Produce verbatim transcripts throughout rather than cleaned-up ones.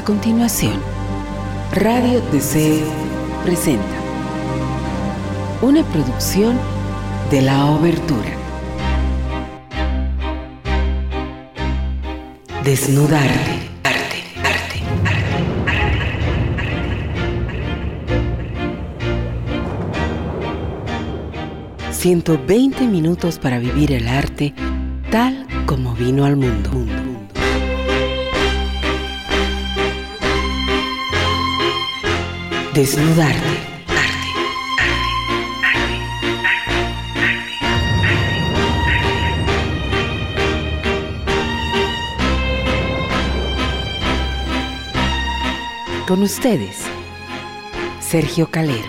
continuación, Radio Deseo presenta una producción de La Obertura. Desnudarte. Arte, arte, arte, arte. ciento veinte minutos para vivir el arte tal como vino al mundo. Desnudarte. Arte, arte, arte. Con ustedes, Sergio Calero.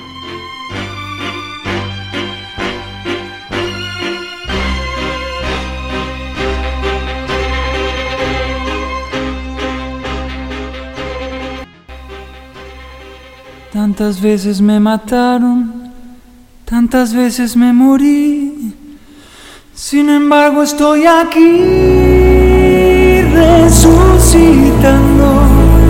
Tantas veces me mataron, tantas veces me morí. Sin embargo estoy aquí resucitando.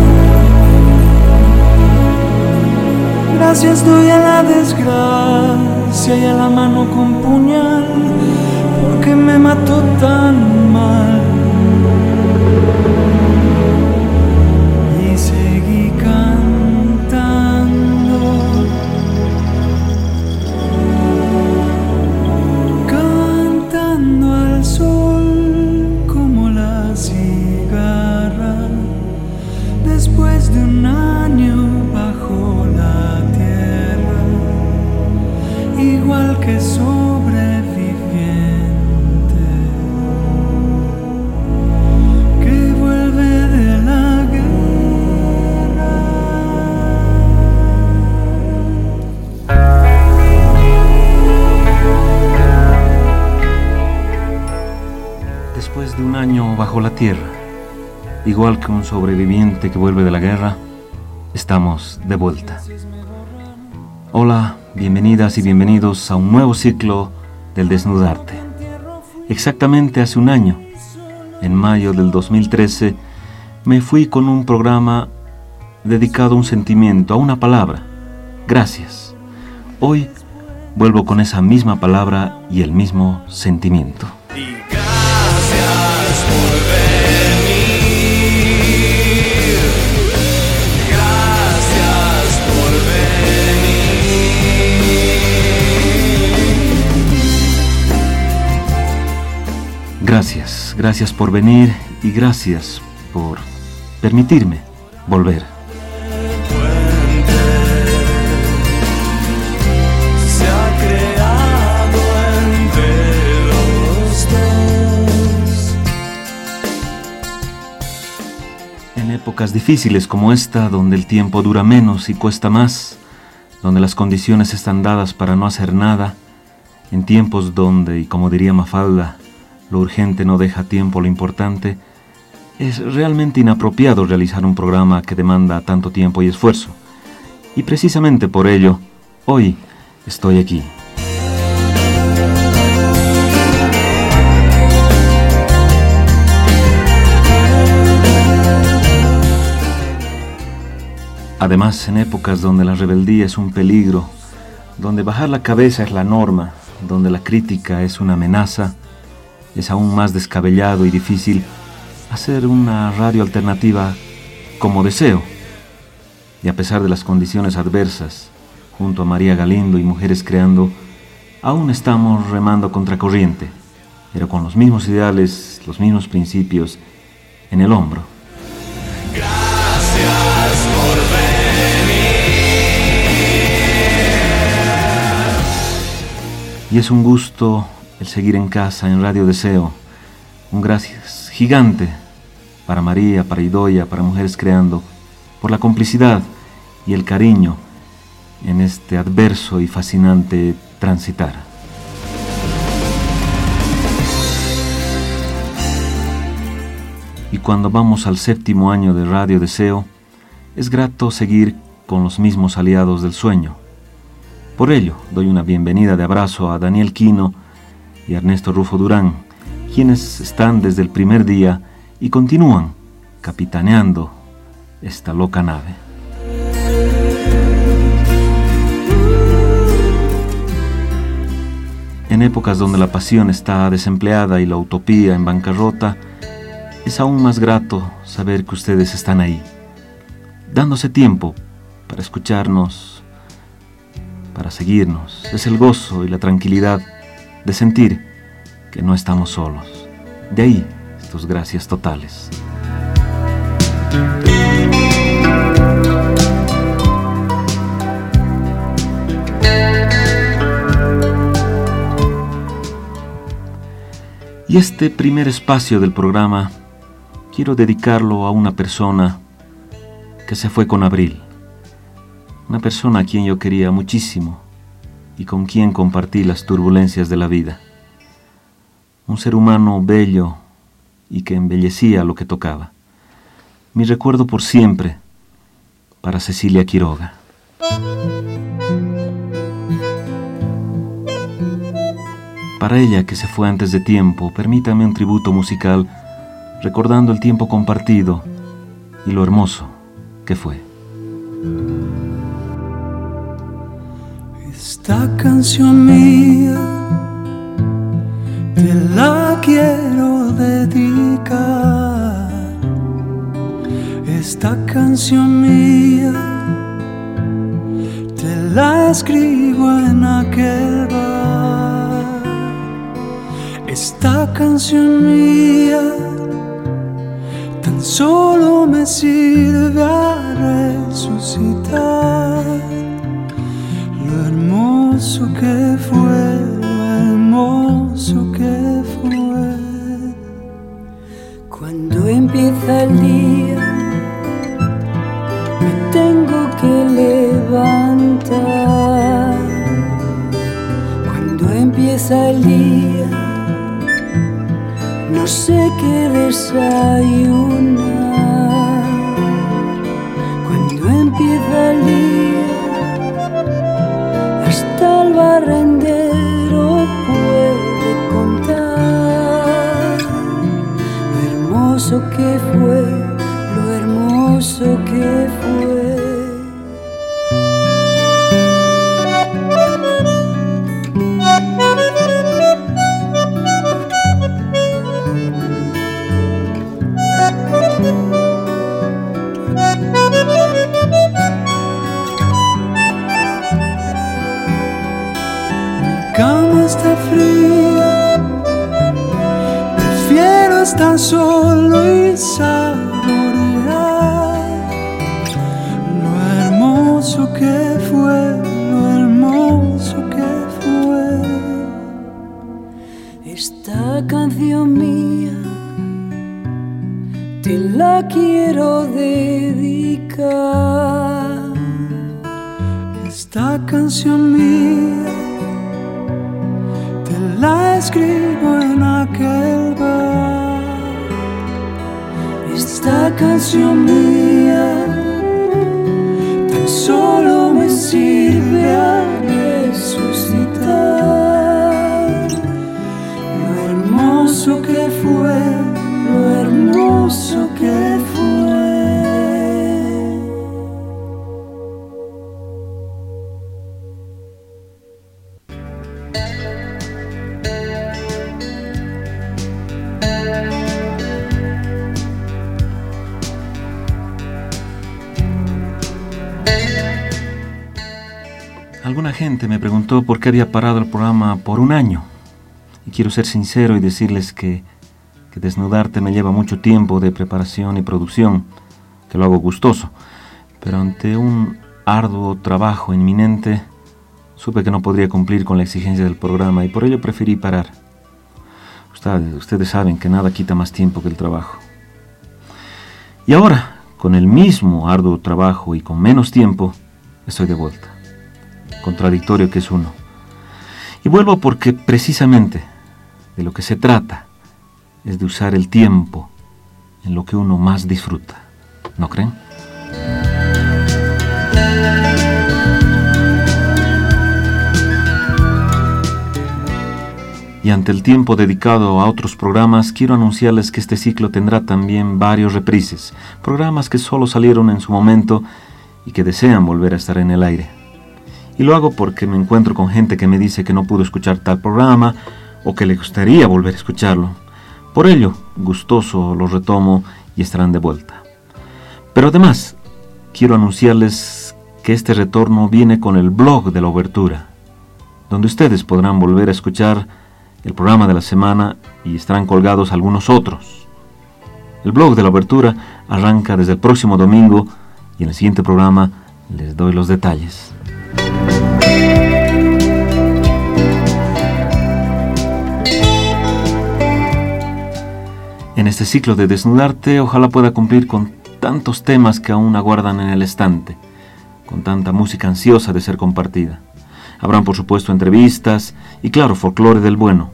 Gracias doy a la desgracia y a la mano con puñal, porque me mató tan mal. Y seguí cantando, cantando al sol como la cigarra, después de un año bajo la tierra, igual que sobreviviente que vuelve de la guerra. Después de un año bajo la tierra, igual que un sobreviviente que vuelve de la guerra, estamos de vuelta. Hola, bienvenidas y bienvenidos a un nuevo ciclo del Desnudarte. Exactamente hace un año, en mayo del dos mil trece, me fui con un programa dedicado a un sentimiento, a una palabra: gracias. Hoy vuelvo con esa misma palabra y el mismo sentimiento. Gracias, gracias por venir y gracias por permitirme volver. Se ha creado entre los dos. En épocas difíciles como esta, donde el tiempo dura menos y cuesta más, donde las condiciones están dadas para no hacer nada, en tiempos donde, y como diría Mafalda, lo urgente no deja tiempo a lo importante, es realmente inapropiado realizar un programa que demanda tanto tiempo y esfuerzo. Y precisamente por ello, hoy estoy aquí. Además, en épocas donde la rebeldía es un peligro, donde bajar la cabeza es la norma, donde la crítica es una amenaza, es aún más descabellado y difícil hacer una radio alternativa como deseo. Y a pesar de las condiciones adversas, junto a María Galindo y Mujeres Creando, aún estamos remando contracorriente, pero con los mismos ideales, los mismos principios en el hombro. Gracias por venir. Y es un gusto el seguir en casa en Radio Deseo. Un gracias gigante para María, para Idoia, para Mujeres Creando, por la complicidad y el cariño en este adverso y fascinante transitar. Y cuando vamos al séptimo año de Radio Deseo, es grato seguir con los mismos aliados del sueño. Por ello, doy una bienvenida de abrazo a Daniel Quino y Ernesto Rufo Durán, quienes están desde el primer día y continúan capitaneando esta loca nave. En épocas donde la pasión está desempleada y la utopía en bancarrota, es aún más grato saber que ustedes están ahí, dándose tiempo para escucharnos, para seguirnos. Es el gozo y la tranquilidad de sentir que no estamos solos. De ahí estos gracias totales. Y este primer espacio del programa quiero dedicarlo a una persona que se fue con Abril, una persona a quien yo quería muchísimo y con quien compartí las turbulencias de la vida, un ser humano bello y que embellecía lo que tocaba. Mi recuerdo por siempre para Cecilia Quiroga. Para ella, que se fue antes de tiempo, permítame un tributo musical recordando el tiempo compartido y lo hermoso que fue. Esta canción mía te la quiero dedicar. Esta canción mía te la escribo en aquel bar. Esta canción mía tan solo me sirve a resucitar lo hermoso que fue, lo hermoso que fue. Cuando empieza el día me tengo que levantar. Cuando empieza el día no sé qué desayunar. Cuando empieza el día, hasta el barrendero puede contar lo hermoso que fue, lo hermoso que fue. Cama está fría, prefiero estar solo y saborear lo hermoso que fue, lo hermoso que fue. Esta canción mía te la quiero dedicar. Esta canción mía la escribo en aquel bar. Esta canción mía tan solo me sirve a resucitar lo hermoso que fue, lo hermoso que fue. Alguna gente me preguntó por qué había parado el programa por un año. Y quiero ser sincero y decirles que, que Desnudarte me lleva mucho tiempo de preparación y producción, que lo hago gustoso. Pero ante un arduo trabajo inminente, supe que no podría cumplir con la exigencia del programa y por ello preferí parar. Ustedes, ustedes saben que nada quita más tiempo que el trabajo. Y ahora, con el mismo arduo trabajo y con menos tiempo, estoy de vuelta. Contradictorio que es uno. Y vuelvo porque precisamente de lo que se trata es de usar el tiempo en lo que uno más disfruta. ¿No creen? Y ante el tiempo dedicado a otros programas, quiero anunciarles que este ciclo tendrá también varios reprises, programas que solo salieron en su momento y que desean volver a estar en el aire. Y lo hago porque me encuentro con gente que me dice que no pudo escuchar tal programa o que le gustaría volver a escucharlo. Por ello, gustoso los retomo y estarán de vuelta. Pero además, quiero anunciarles que este retorno viene con el blog de la Obertura, donde ustedes podrán volver a escuchar el programa de la semana y estarán colgados algunos otros. El blog de la Obertura arranca desde el próximo domingo y en el siguiente programa les doy los detalles. En este ciclo de Desnudarte, ojalá pueda cumplir con tantos temas que aún aguardan en el estante, con tanta música ansiosa de ser compartida. Habrán, por supuesto, entrevistas y, claro, folclore del bueno.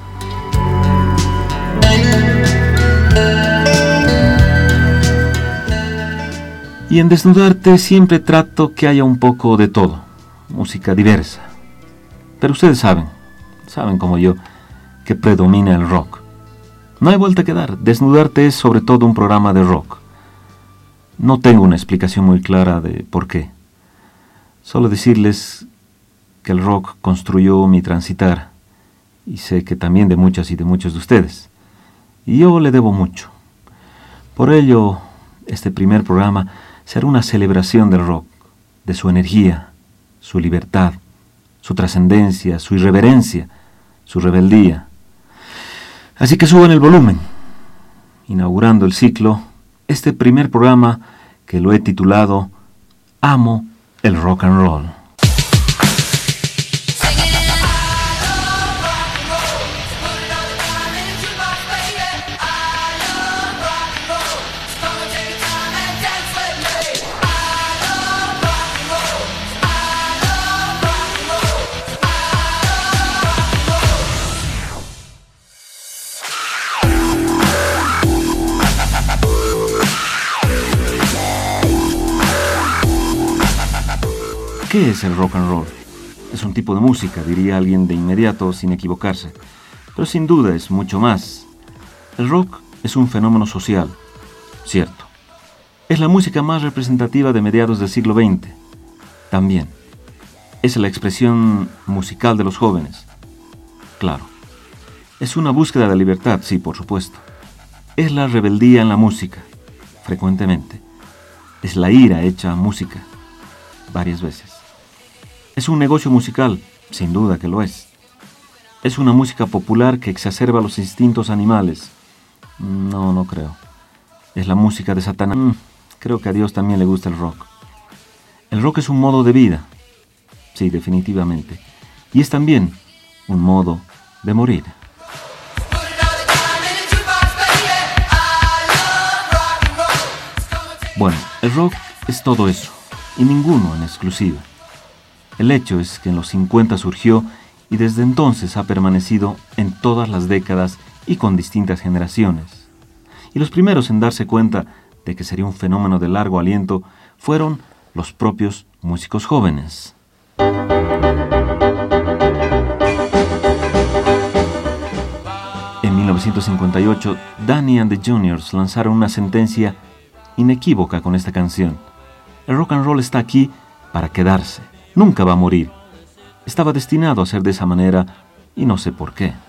Y en Desnudarte siempre trato que haya un poco de todo, música diversa. Pero ustedes saben, saben como yo, que predomina el rock. No hay vuelta que dar, Desnudarte es sobre todo un programa de rock. No tengo una explicación muy clara de por qué. Solo decirles que el rock construyó mi transitar, y sé que también de muchas y de muchos de ustedes. Y yo le debo mucho. Por ello, este primer programa será una celebración del rock, de su energía, su libertad, su trascendencia, su irreverencia, su rebeldía. Así que suban el volumen. Inaugurando el ciclo, este primer programa que lo he titulado Amo el Rock and Roll. ¿Qué es el rock and roll? Es un tipo de música, diría alguien de inmediato sin equivocarse. Pero sin duda es mucho más. El rock es un fenómeno social, cierto. Es la música más representativa de mediados del siglo veinte. También. Es la expresión musical de los jóvenes. Claro. Es una búsqueda de libertad, sí, por supuesto. Es la rebeldía en la música, frecuentemente. Es la ira hecha música, varias veces. Es un negocio musical, sin duda que lo es. Es una música popular que exacerba los instintos animales. No, no creo. Es la música de Satanás. Mm, creo que a Dios también le gusta el rock. El rock es un modo de vida. Sí, definitivamente. Y es también un modo de morir. Bueno, el rock es todo eso, y ninguno en exclusiva. El hecho es que en los cincuenta surgió y desde entonces ha permanecido en todas las décadas y con distintas generaciones. Y los primeros en darse cuenta de que sería un fenómeno de largo aliento fueron los propios músicos jóvenes. En mil novecientos cincuenta y ocho, Danny and the Juniors lanzaron una sentencia inequívoca con esta canción. El rock and roll está aquí para quedarse. Nunca va a morir. Estaba destinado a ser de esa manera y no sé por qué.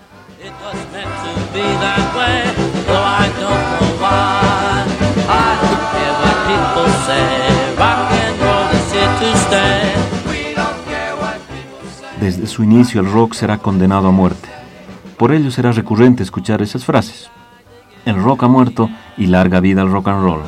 Desde su inicio el rock será condenado a muerte. Por ello será recurrente escuchar esas frases. El rock ha muerto y larga vida al rock and roll.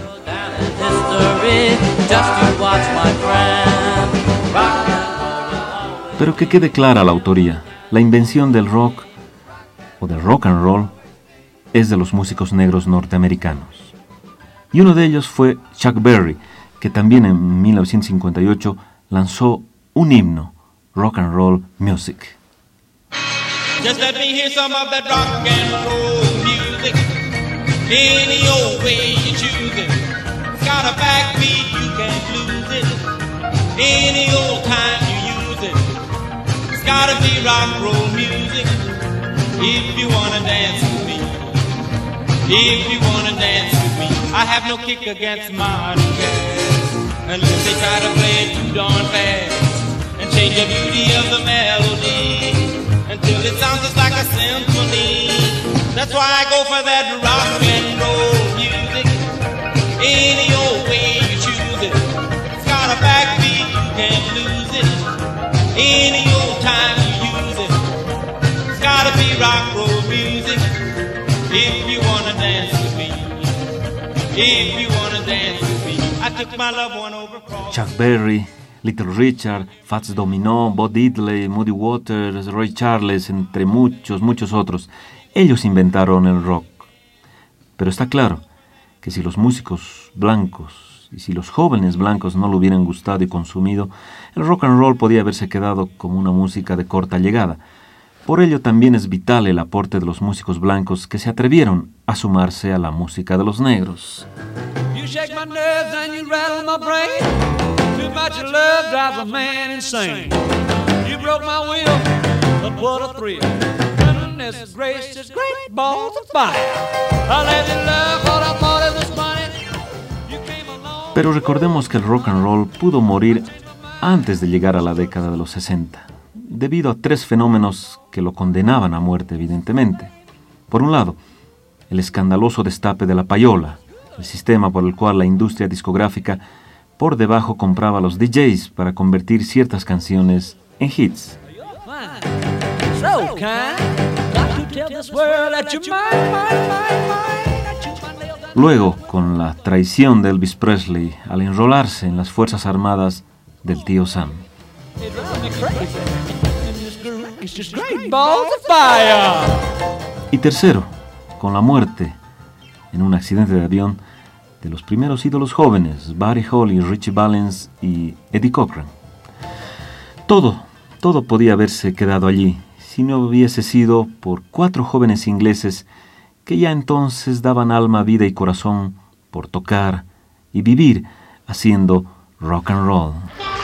Pero que quede clara la autoría. La invención del rock o del rock and roll es de los músicos negros norteamericanos. Y uno de ellos fue Chuck Berry, que también en mil novecientos cincuenta y ocho lanzó un himno, Rock and Roll Music. Just let me hear some of that rock and roll music. Any old way you choose it. Got a backbeat, you can't lose it. Any old time you use it. It's gotta be rock and roll music. if you wanna dance with me. If you wanna dance with me, I have no kick against modern jazz, unless they try to play it too darn fast and change the beauty of the melody until it sounds just like a symphony. That's why I go for that rock and roll music, any old way you choose it. It's got a backbeat, you can't lose it, any old time you use it. It's gotta be rock roll music, if you wanna dance with me, if you wanna dance with me. I took my loved one over across. Chuck Berry, Little Richard, Fats Domino, Bo Diddley, Muddy Waters, Ray Charles, entre muchos, muchos otros. Ellos inventaron el rock. Pero está claro que si los músicos blancos y si los jóvenes blancos no lo hubieran gustado y consumido, el rock and roll podía haberse quedado como una música de corta llegada. Por ello también es vital el aporte de los músicos blancos que se atrevieron a sumarse a la música de los negros. You shake my nerves and you rattle my brain. Too much love drives a man insane. You broke my will, but what a thrill. Goodness gracious, great balls of fire. I let you love what I thought it was funny. You came along. Pero recordemos que el rock and roll pudo morir antes de llegar a la década de los sesenta, debido a tres fenómenos que lo condenaban a muerte evidentemente. Por un lado, el escandaloso destape de la payola, el sistema por el cual la industria discográfica por debajo compraba a los D Js para convertir ciertas canciones en hits. Luego, con la traición de Elvis Presley al enrolarse en las Fuerzas Armadas del tío Sam. Y tercero, con la muerte en un accidente de avión de los primeros ídolos jóvenes, Buddy Holly, Richie Valens y Eddie Cochran. Todo, todo podía haberse quedado allí si no hubiese sido por cuatro jóvenes ingleses que ya entonces daban alma, vida y corazón por tocar y vivir haciendo rock and roll.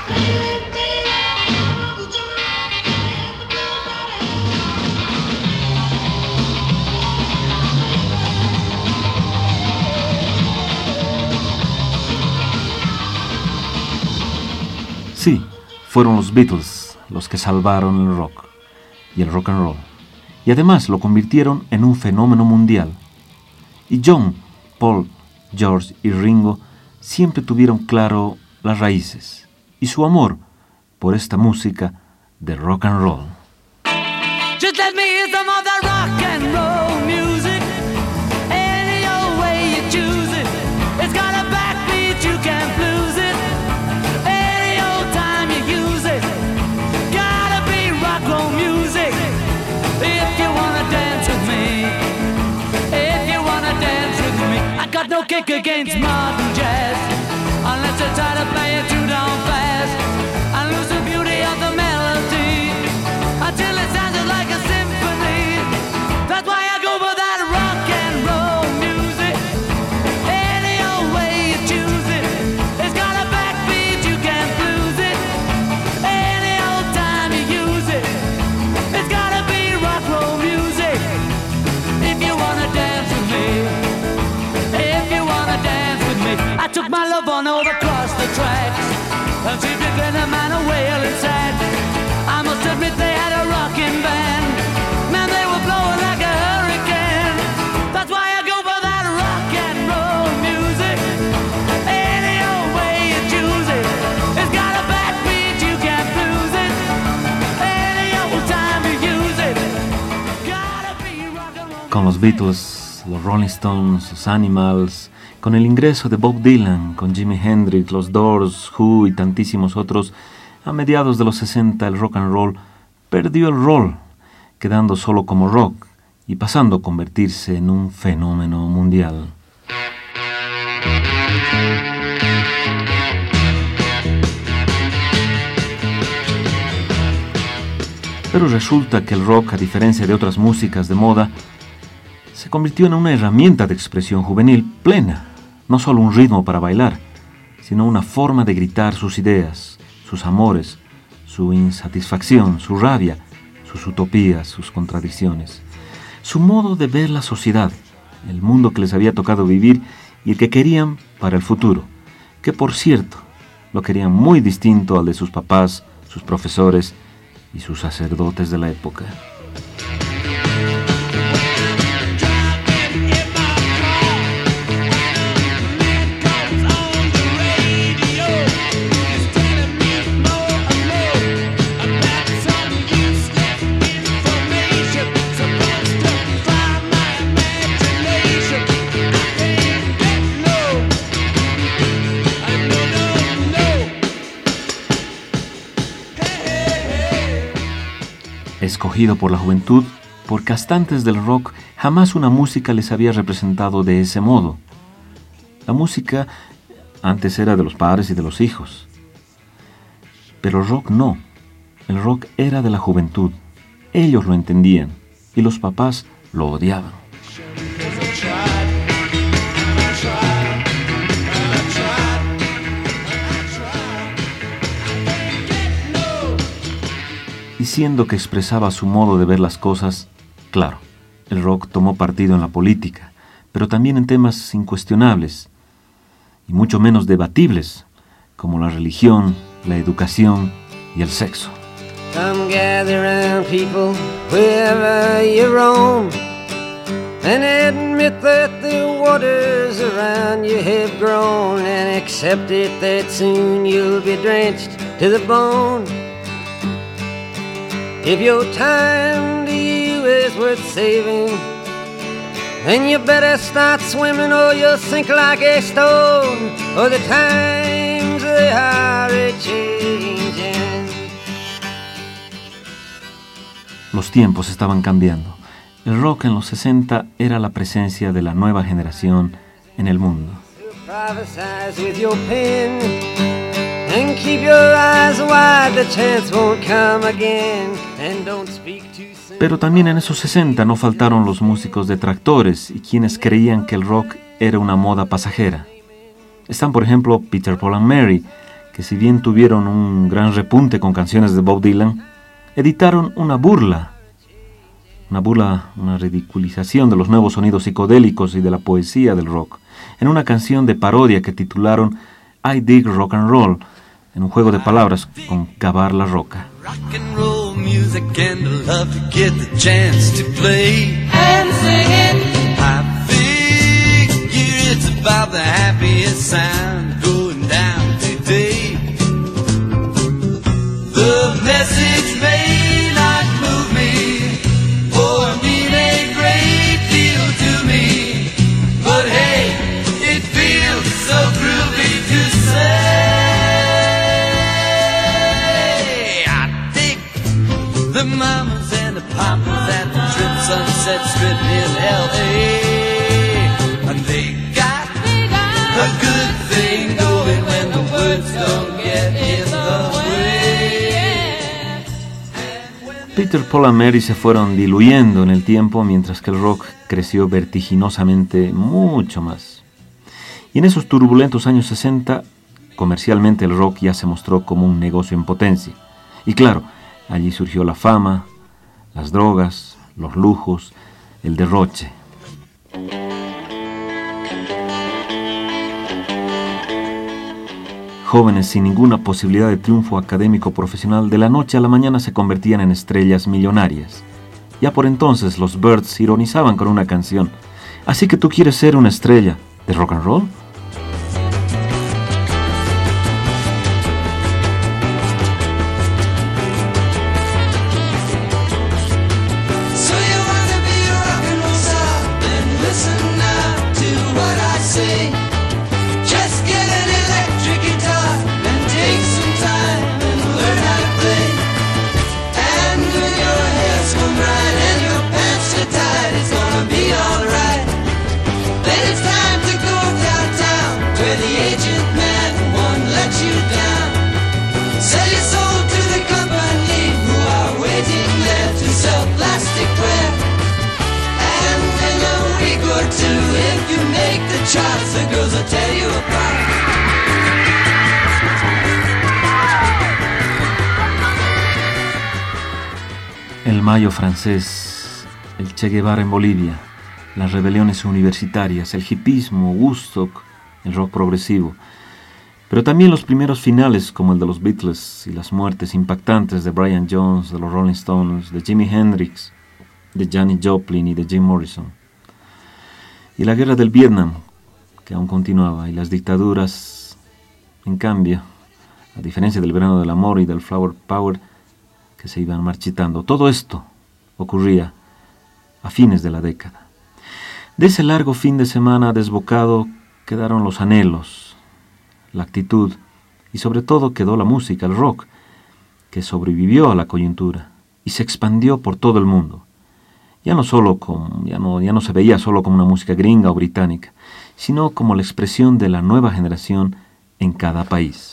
Sí, fueron los Beatles los que salvaron el rock y el rock and roll, y además lo convirtieron en un fenómeno mundial. Y John, Paul, George y Ringo siempre tuvieron claro las raíces y su amor por esta música de rock and roll. Just let me hear some of that rock and roll music. Any old way you choose it. It's got a backbeat, you can't lose it. Any old time you use it. Gotta be rock roll music. If you wanna dance with me. If you wanna dance with me. I got no kick against modern jazz. Unless I try to play it too down fast. I lose the beauty of the melody. Until it sounds like a symphony. That's why I go for that rock and roll music. Any old way you choose it. It's got a backbeat, you can't lose it. Any old time you use it. It's gotta be rock roll music. If you wanna dance with me. If you wanna dance with me. I took my love on over across the tracks. And see if you get a man a wailing sad. I must admit they had a rockin' band. Man, they were blowing like a hurricane. That's why I go for that rock and roll music. Any old way you choose it. It's got a backbeat, you can't lose it. Any old time you use it. Gotta be rock and roll. Con los Beatles, los Rolling Stones, los Animals, con el ingreso de Bob Dylan, con Jimi Hendrix, los Doors, Who y tantísimos otros, a mediados de los sesenta el rock and roll perdió el rol, quedando solo como rock y pasando a convertirse en un fenómeno mundial. Pero resulta que el rock, a diferencia de otras músicas de moda, se convirtió en una herramienta de expresión juvenil plena, no solo un ritmo para bailar, sino una forma de gritar sus ideas, sus amores, su insatisfacción, su rabia, sus utopías, sus contradicciones. su modo de ver la sociedad, el mundo que les había tocado vivir y el que querían para el futuro, que por cierto, lo querían muy distinto al de sus papás, sus profesores y sus sacerdotes de la época. Escogido por la juventud, porque hasta antes del rock jamás una música les había representado de ese modo. La música antes era de los padres y de los hijos, pero el rock no. El rock era de la juventud. Ellos lo entendían y los papás lo odiaban. Y siendo que expresaba su modo de ver las cosas, claro, el rock tomó partido en la política, pero también en temas incuestionables y mucho menos debatibles, como la religión, la educación y el sexo. Come gather round, people, wherever you roam, and admit that the waters around you have grown, and accept it that soon you'll be drenched to the bone. If your time to you is worth saving, then you better start swimming or you'll sink like a stone, or the times they are a-changing. Los tiempos estaban cambiando. El rock en los sesenta era la presencia de la nueva generación en el mundo. Prophesize with your pen and keep your eyes wide, the chance won't come again, and don't speak too soon. Pero también en esos sesenta no faltaron los músicos detractores y quienes creían que el rock era una moda pasajera. Están, por ejemplo, Peter, Paul and Mary, que si bien tuvieron un gran repunte con canciones de Bob Dylan, editaron una burla, una burla, una ridiculización de los nuevos sonidos psicodélicos y de la poesía del rock, en una canción de parodia que titularon I Dig Rock and Roll, en un juego de palabras con Cavar la Roca. Rock and roll music and I love to get the chance to play And sing it. I figure it's about the happiest sound going down today. The message may not move me or mean a great deal to me, but hey, it feels so groovy to say. I dig the mamas and the papas at the Trip Sunset Strip in L A, and they got a good thing going when the words don't get in the way. Peter, Paul and Mary se fueron diluyendo en el tiempo mientras que el rock creció vertiginosamente mucho más. Y en esos turbulentos años sesenta, comercialmente el rock ya se mostró como un negocio en potencia. Y claro, allí surgió la fama, las drogas, los lujos, el derroche. Jóvenes sin ninguna posibilidad de triunfo académico profesional de la noche a la mañana se convertían en estrellas millonarias. Ya por entonces los Byrds ironizaban con una canción. ¿Así que tú quieres ser una estrella de rock and roll? So you wanna be a rock and roll star? Then listen now to what I say. Just get an electric guitar and take some time and learn how to play. And when your hair's comb right and your pants are tight, it's gonna be alright. Then it's time to go downtown where the agent man won't let you down. Sell your soul to the company who are waiting there to sell plastic bread. And in a week or two, if you make the charts, the girls will tear you apart. El mayo francés el Che Guevara en Bolivia, las rebeliones universitarias, el hipismo, Woodstock, el rock progresivo, pero también los primeros finales como el de los Beatles y las muertes impactantes de Brian Jones, de los Rolling Stones, de Jimi Hendrix, de Janis Joplin y de Jim Morrison. Y la guerra del Vietnam, que aún continuaba, y las dictaduras, en cambio, a diferencia del verano del amor y del flower power, que se iban marchitando. Todo esto ocurría a fines de la década. De ese largo fin de semana desbocado quedaron los anhelos, la actitud y sobre todo quedó la música, el rock, que sobrevivió a la coyuntura y se expandió por todo el mundo. Ya no, solo como, ya, no, ya no se veía solo como una música gringa o británica, sino como la expresión de la nueva generación en cada país.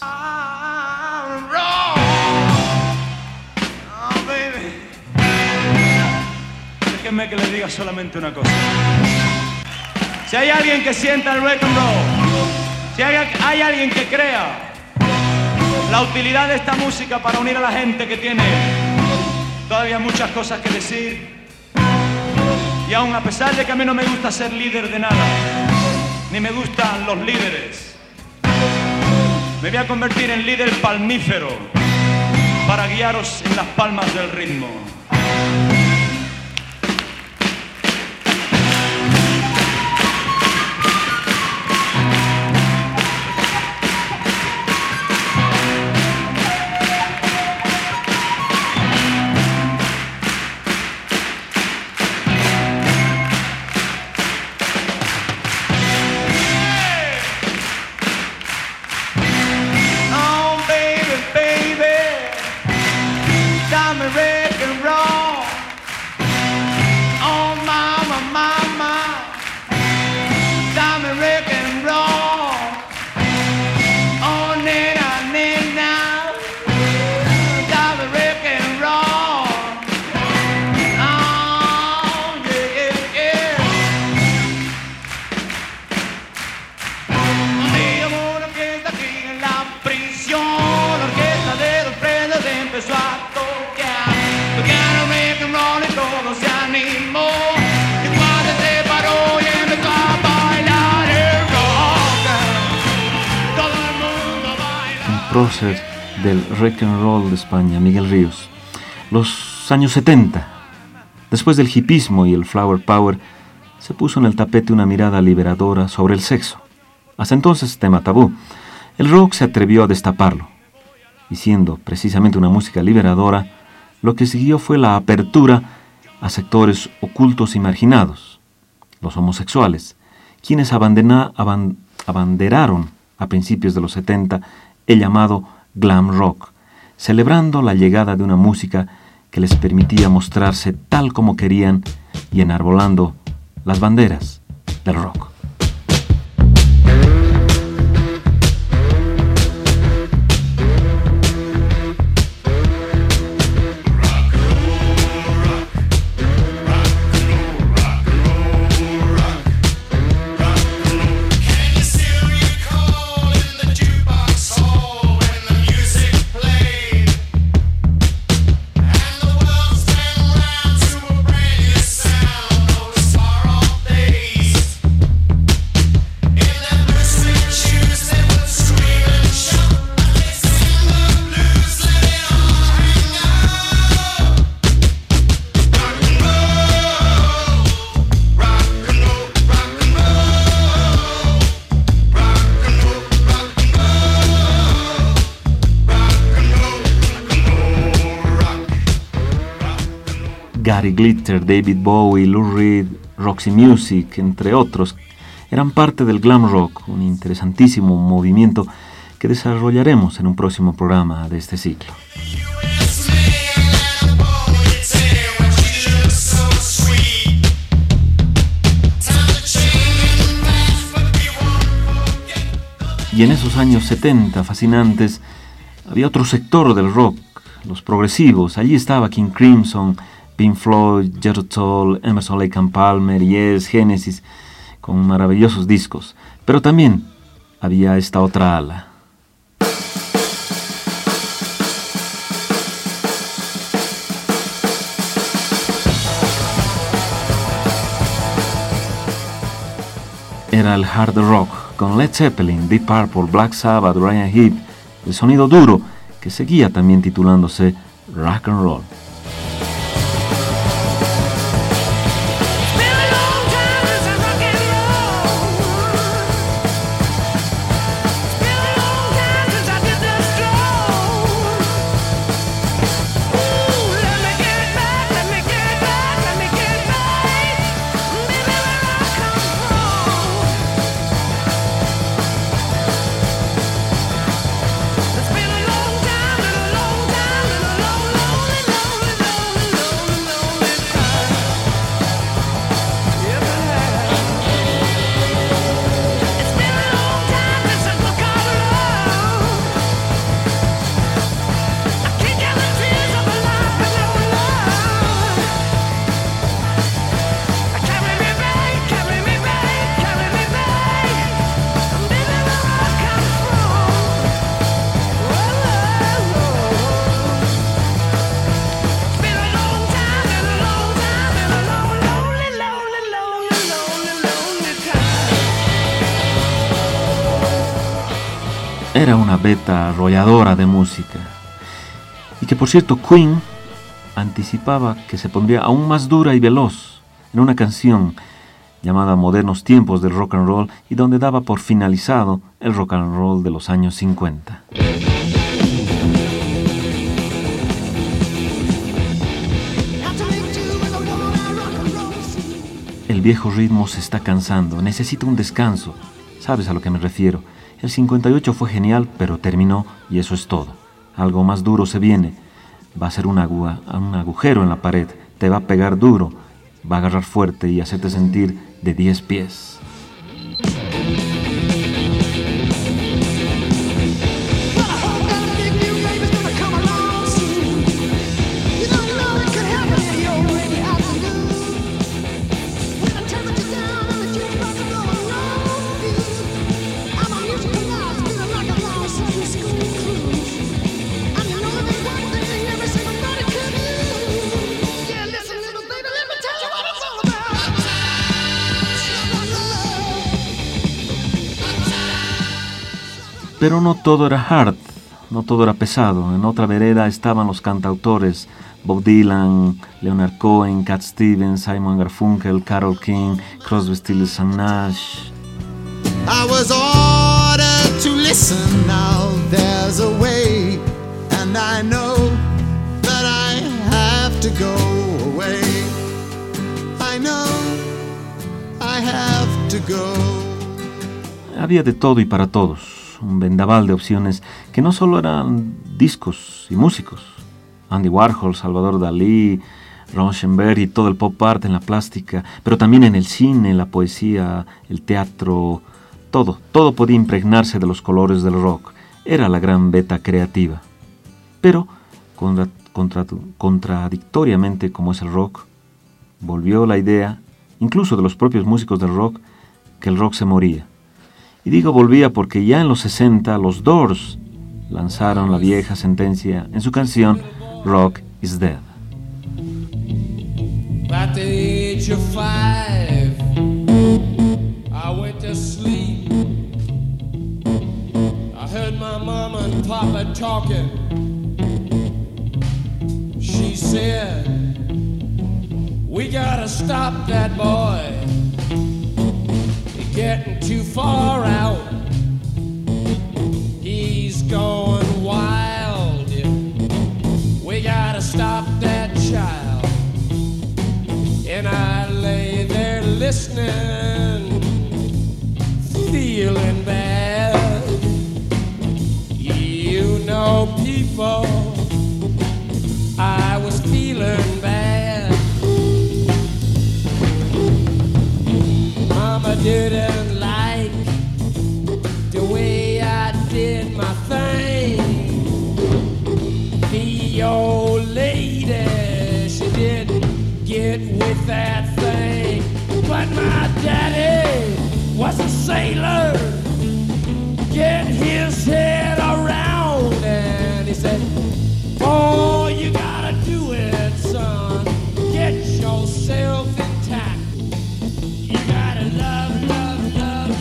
Déjenme que les diga solamente una cosa. Si hay alguien que sienta el rock and roll, si hay, hay alguien que crea la utilidad de esta música para unir a la gente que tiene todavía muchas cosas que decir, y aún a pesar de que a mí no me gusta ser líder de nada, ni me gustan los líderes, me voy a convertir en líder palmífero para guiaros en las palmas del ritmo. Prócer del rock and roll de España, Miguel Ríos. Los años setenta, después del hipismo y el flower power, se puso en el tapete una mirada liberadora sobre el sexo. Hasta entonces tema tabú. El rock se atrevió a destaparlo, y siendo precisamente una música liberadora, lo que siguió fue la apertura a sectores ocultos y marginados, los homosexuales, quienes abandena, aban, abanderaron a principios de los setenta el llamado glam rock, celebrando la llegada de una música que les permitía mostrarse tal como querían y enarbolando las banderas del rock. Gary Glitter, David Bowie, Lou Reed, Roxy Music, entre otros, eran parte del glam rock, un interesantísimo movimiento que desarrollaremos en un próximo programa de este ciclo. Y en esos años setenta fascinantes había otro sector del rock, los progresivos. Allí estaba King Crimson, Pink Floyd, Jethro Tull, Emerson Lake and Palmer, Yes, Genesis, con maravillosos discos. Pero también había esta otra ala. era el hard rock, con Led Zeppelin, Deep Purple, Black Sabbath, Ryan Heep, el sonido duro, que seguía también titulándose rock and roll. Era una beta arrolladora de música, y que por cierto Queen anticipaba que se pondría aún más dura y veloz en una canción llamada Modernos Tiempos del Rock and Roll, y donde daba por finalizado el rock and roll de los años cincuenta. El viejo ritmo se está cansando, necesita un descanso. ¿Sabes a lo que me refiero? El cincuenta y ocho fue genial, pero terminó y eso es todo. Algo más duro se viene. Va a ser un, agu- un agujero en la pared, te va a pegar duro, va a agarrar fuerte y hacerte sentir de diez pies. Pero no todo era hard, no todo era pesado. En otra vereda estaban los cantautores Bob Dylan, Leonard Cohen, Cat Stevens, Simon Garfunkel, Carole King, Crosby, Stills and Nash. I was ordered to listen, now there's a way, and I know that I have to go away. I know I have to go. Había de todo y para todos. Un vendaval de opciones que no solo eran discos y músicos. Andy Warhol, Salvador Dalí, Rauschenberg y todo el pop art en la plástica, pero también en el cine, la poesía, el teatro, todo, todo podía impregnarse de los colores del rock. Era la gran beta creativa. Pero, contra, contra, contradictoriamente como es el rock, volvió la idea, incluso de los propios músicos del rock, que el rock se moría. Y digo volvía porque ya en los sesenta los Doors lanzaron la vieja sentencia en su canción Rock is Dead. At the age of five, I went to sleep. I heard my mama and papa talking. She said, we gotta stop that boy. Getting too far out. He's going wild. We gotta stop that child. And I lay there listening, feeling bad. You know, people, I was feeling bad. Mama didn't like the way I did my thing. The old lady, she didn't get with that thing. But my daddy was a sailor, get his head around, and he said, oh, you gotta do it, son, get yourself intact. You gotta love, love, love,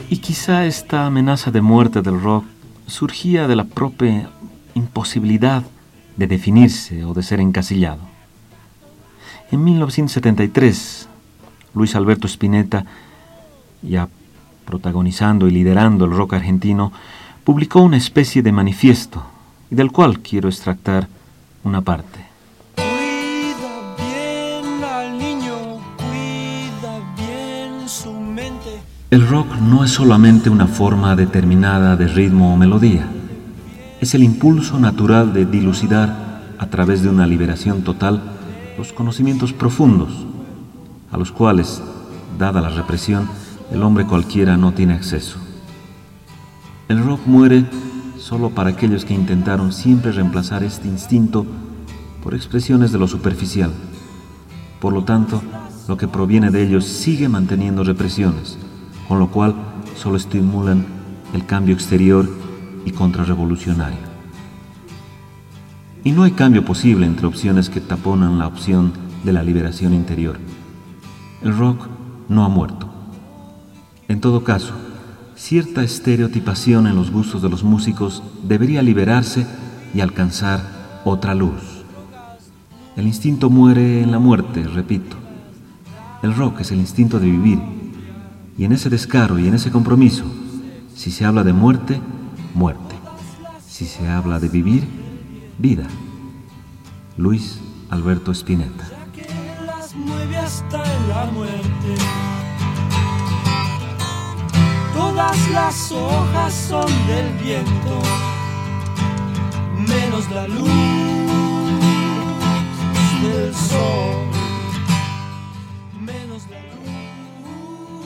Y quizá esta amenaza de muerte del rock surgía de la propia imposibilidad de definirse o de ser encasillado. En mil novecientos setenta y tres, Luis Alberto Spinetta, ya protagonizando y liderando el rock argentino, publicó una especie de manifiesto, y del cual quiero extractar una parte. Cuida bien al niño, cuida bien su mente. El rock no es solamente una forma determinada de ritmo o melodía. Es el impulso natural de dilucidar, a través de una liberación total, los conocimientos profundos, a los cuales, dada la represión, el hombre cualquiera no tiene acceso. El rock muere solo para aquellos que intentaron siempre reemplazar este instinto por expresiones de lo superficial. Por lo tanto, lo que proviene de ellos sigue manteniendo represiones, con lo cual solo estimulan el cambio exterior y contrarrevolucionario. Y no hay cambio posible entre opciones que taponan la opción de la liberación interior. El rock no ha muerto. En todo caso, cierta estereotipación en los gustos de los músicos debería liberarse y alcanzar otra luz. El instinto muere en la muerte, repito. El rock es el instinto de vivir, y en ese descaro y en ese compromiso, si se habla de muerte, muerte. Si se habla de vivir, vida. Luis Alberto Spinetta. Que las mueve hasta en la muerte. Todas las hojas son del viento, menos la luz del sol, menos la luz.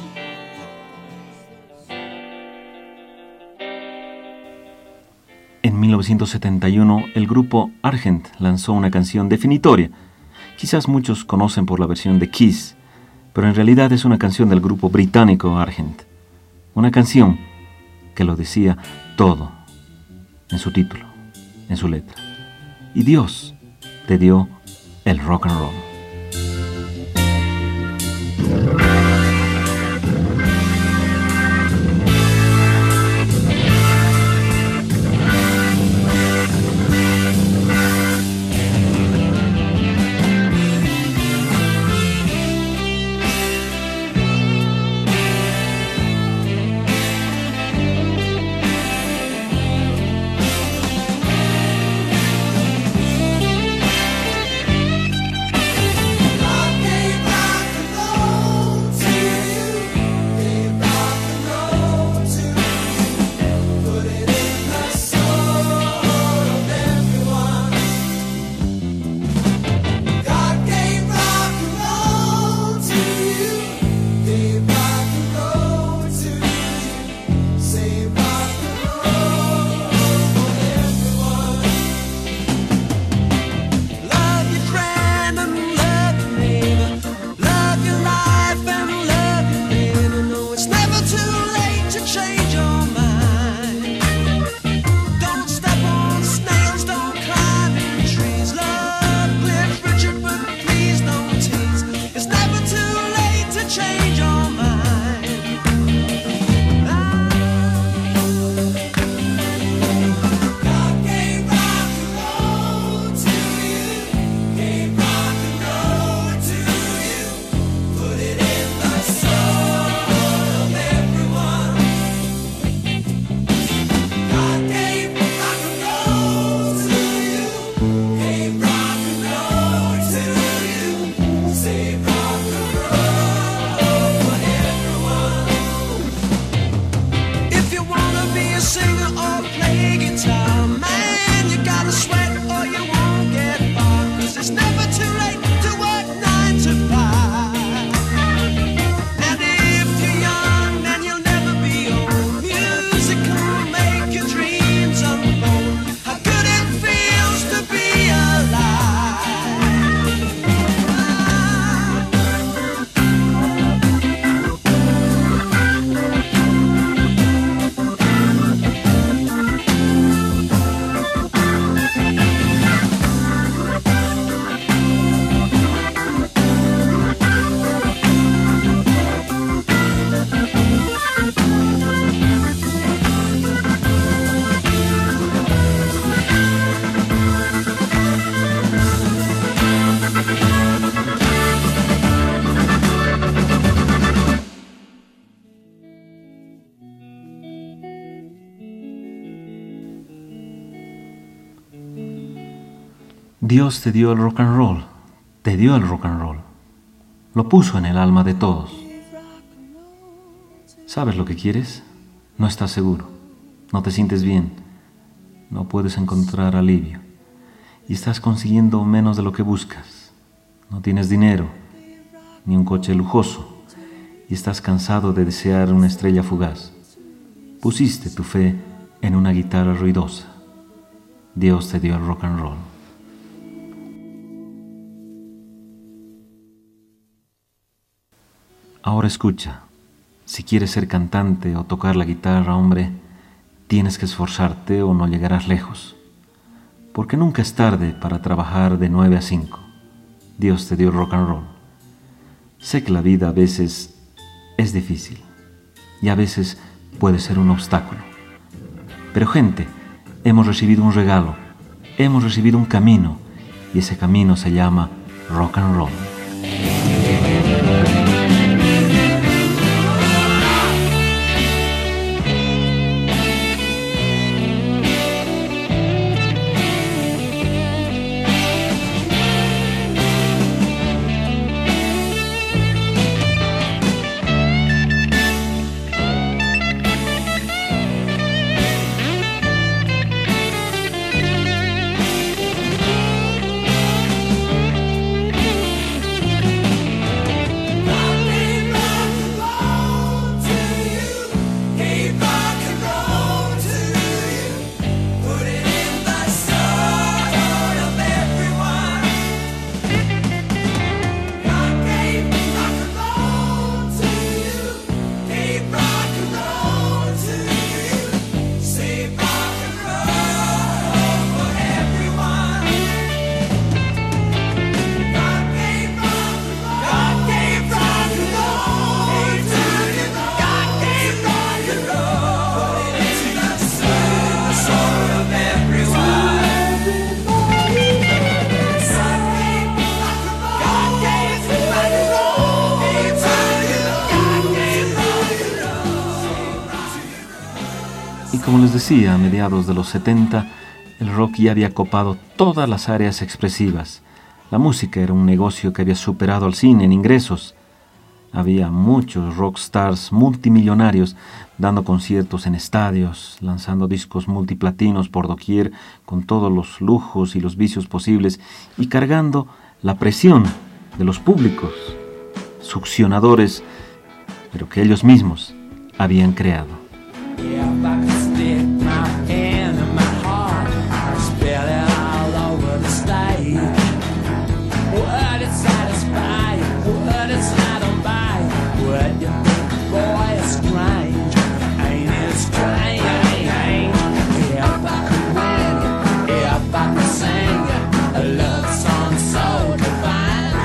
En mil novecientos setenta y uno, el grupo Argent lanzó una canción definitoria. Quizás muchos conocen por la versión de Kiss, pero en realidad es una canción del grupo británico Argent. Una canción que lo decía todo en su título, en su letra. Y Dios te dio el rock and roll. Dios te dio el rock and roll, te dio el rock and roll, lo puso en el alma de todos. ¿Sabes lo que quieres? No estás seguro, no te sientes bien, no puedes encontrar alivio y estás consiguiendo menos de lo que buscas. No tienes dinero, ni un coche lujoso y estás cansado de desear una estrella fugaz. Pusiste tu fe en una guitarra ruidosa. Dios te dio el rock and roll. Ahora escucha, si quieres ser cantante o tocar la guitarra, hombre, tienes que esforzarte o no llegarás lejos. Porque nunca es tarde para trabajar de nueve a cinco. Dios te dio el rock and roll. Sé que la vida a veces es difícil y a veces puede ser un obstáculo. Pero gente, hemos recibido un regalo, hemos recibido un camino y ese camino se llama rock and roll. Como les decía, a mediados de los setenta, el rock ya había copado todas las áreas expresivas. La música era un negocio que había superado al cine en ingresos. Había muchos rockstars multimillonarios dando conciertos en estadios, lanzando discos multiplatinos por doquier con todos los lujos y los vicios posibles y cargando la presión de los públicos, succionadores, pero que ellos mismos habían creado. Yeah, if I could stick my hand in my heart, I'd spill it all over the stage. Would it satisfy you? Would it satisfy you? Would you think, boy, it's strange? Ain't it strange? If I could win it, if I could sing it, a love song so divine,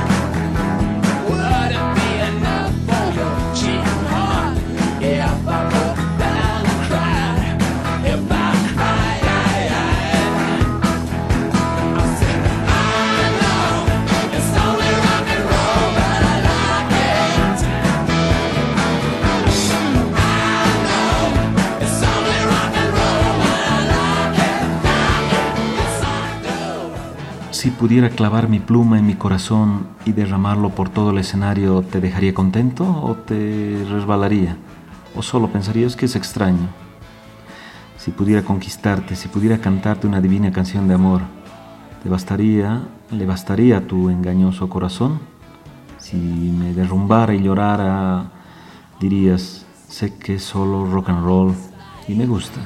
would it be enough for your cheating heart? If I could Si pudiera clavar mi pluma en mi corazón y derramarlo por todo el escenario, ¿te dejaría contento o te resbalaría? ¿O solo pensarías que es extraño? Si pudiera conquistarte, si pudiera cantarte una divina canción de amor, ¿te bastaría, le bastaría a tu engañoso corazón? Si me derrumbara y llorara, dirías, sé que es solo rock and roll y me gusta.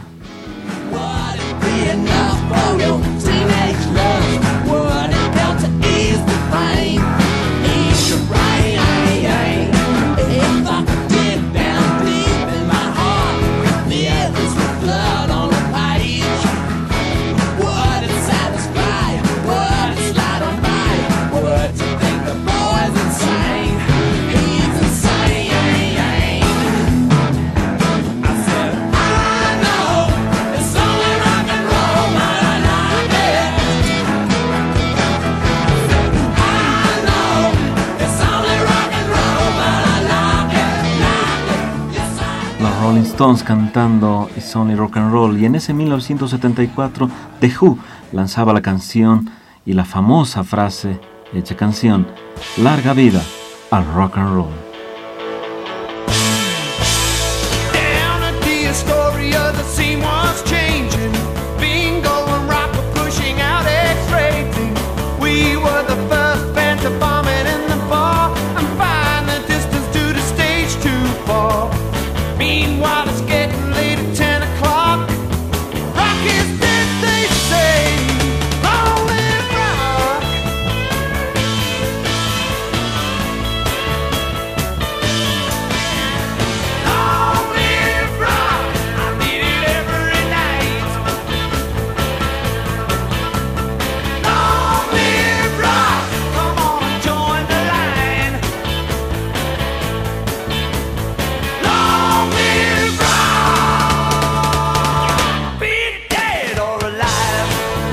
Rolling Stones cantando It's Only Rock and Roll, y en ese mil novecientos setenta y cuatro The Who lanzaba la canción y la famosa frase hecha canción, larga vida al rock and roll. Down at the Astoria, the scene was changing. Bingo and rock were pushing out X-ray thing. We were the first band to bomb it in the bar and find the distance to the stage too far. Meanwhile, it's getting late at ten o'clock. Rock is dead, they say. Long live rock. Long live rock. I need it every night. Long live rock. Come on, join the line. Long live rock. Be dead or alive.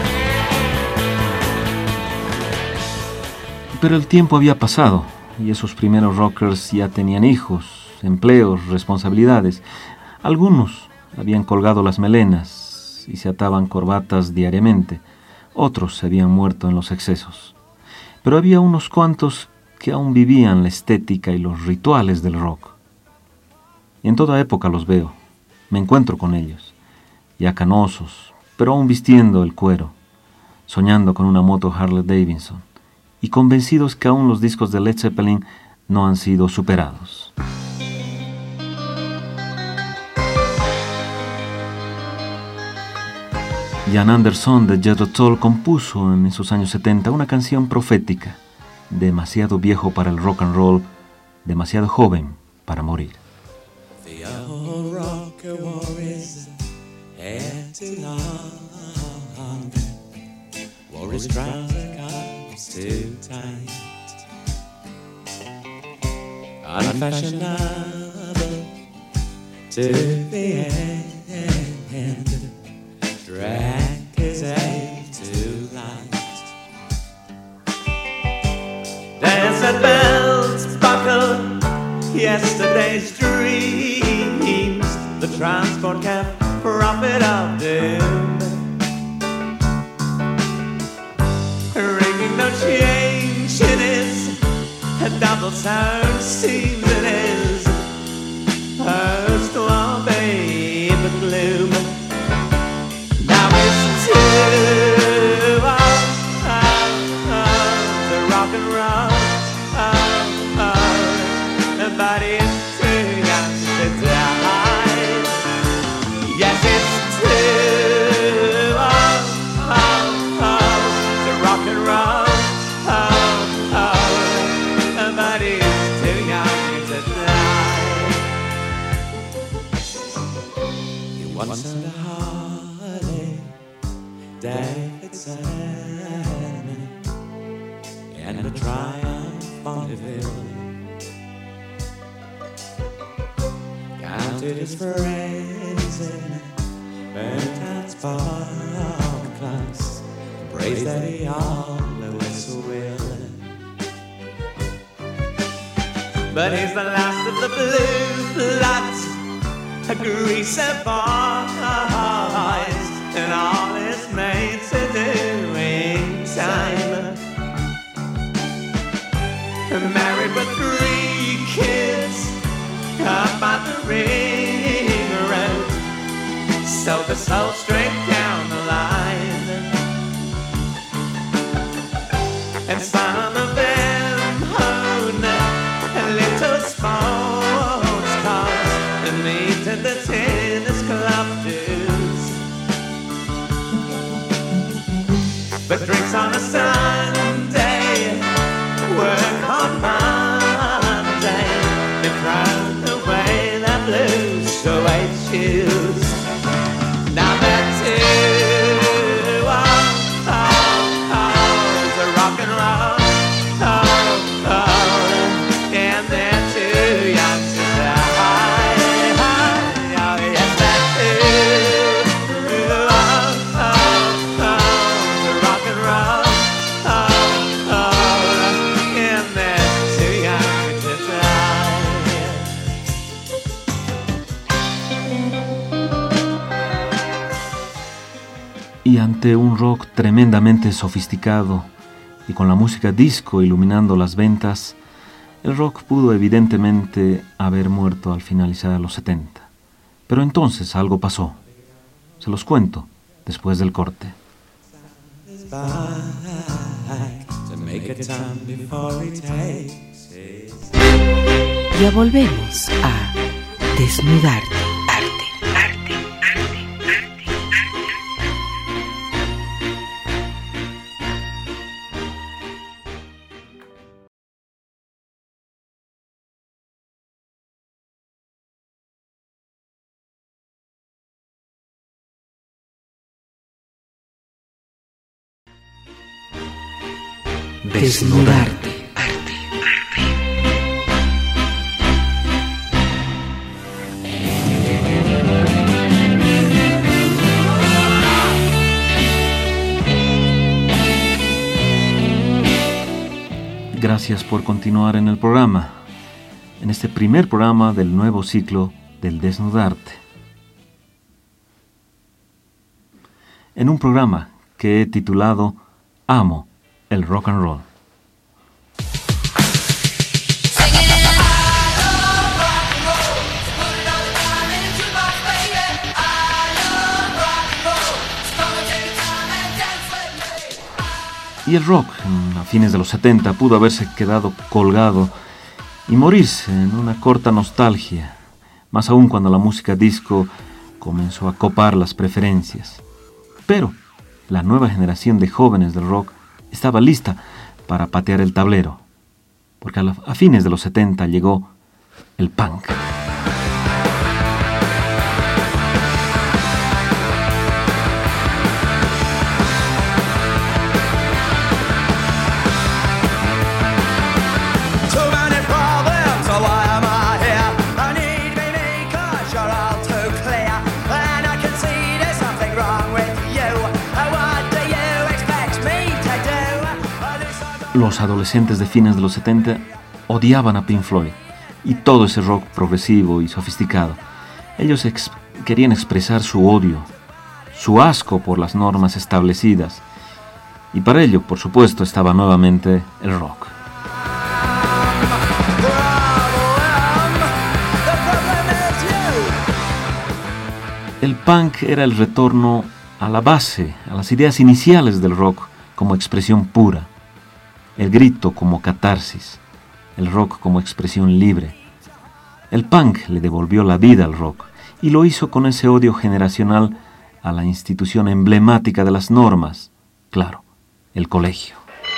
Pero el tiempo había pasado y esos primeros rockers ya tenían hijos, empleos, responsabilidades. Algunos habían colgado las melenas y se ataban corbatas diariamente. Otros se habían muerto en los excesos. Pero había unos cuantos que aún vivían la estética y los rituales del rock. Y en toda época los veo, me encuentro con ellos, ya canosos, pero aún vistiendo el cuero, soñando con una moto Harley Davidson, y convencidos que aún los discos de Led Zeppelin no han sido superados. Jan Anderson de Jethro Tull compuso en esos años setenta una canción profética, demasiado viejo para el rock and roll, demasiado joven para morir. The old rocker wore his hair too long, wore his trouser cuffs too tight, unfashionable to the end, drank his ale too light. Desert bells buckle yesterday's dreams, the transport cab prophet of doom, ringing no change in his double sound seems in his first one babe gloom. Now it's two of the rock and roll, oh, oh, but it's too young to die. Yes, it's two of the rock and roll, oh, oh, but it's too young to die. You once had a Harley Davidson and a Triumph Bonneville, counted his friends in burnt out spark plugs, praised that he always will. But he's the last of the blue bloods, a greaser boys, and all his mates are doing time. Married with three kids, up on the ring road, so the soul straight down the line. And some of them own little sports cars and meet at the tennis club dues, but drinks on a Sunday, work on Monday, and throw away the blues, so I choose. Now that two oh, oh, oh, the rock and roll, oh, oh, and they're too young to die. Oh, yes, that two oh, oh, oh, the rock and roll, oh, oh, and they're too young to die. Ante un rock tremendamente sofisticado y con la música disco iluminando las ventas, el rock pudo evidentemente haber muerto al finalizar los setenta. Pero entonces algo pasó. Se los cuento después del corte. Ya volvemos a Desnudarte. Arte, arte, arte, arte, arte. Desnudarte. Gracias por continuar en el programa, en este primer programa del nuevo ciclo del Desnudarte. En un programa que he titulado Amo el Rock and Roll. Y el rock, a fines de los setenta, pudo haberse quedado colgado y morirse en una corta nostalgia, más aún cuando la música disco comenzó a copar las preferencias. Pero la nueva generación de jóvenes del rock estaba lista para patear el tablero, porque a, la, a fines de los setenta llegó el punk. Los adolescentes de fines de los setenta odiaban a Pink Floyd y todo ese rock progresivo y sofisticado. Ellos ex- querían expresar su odio, su asco por las normas establecidas, y para ello, por supuesto, estaba nuevamente el rock. El punk era el retorno a la base, a las ideas iniciales del rock como expresión pura. El grito como catarsis, el rock como expresión libre. El punk le devolvió la vida al rock y lo hizo con ese odio generacional a la institución emblemática de las normas, claro, el colegio.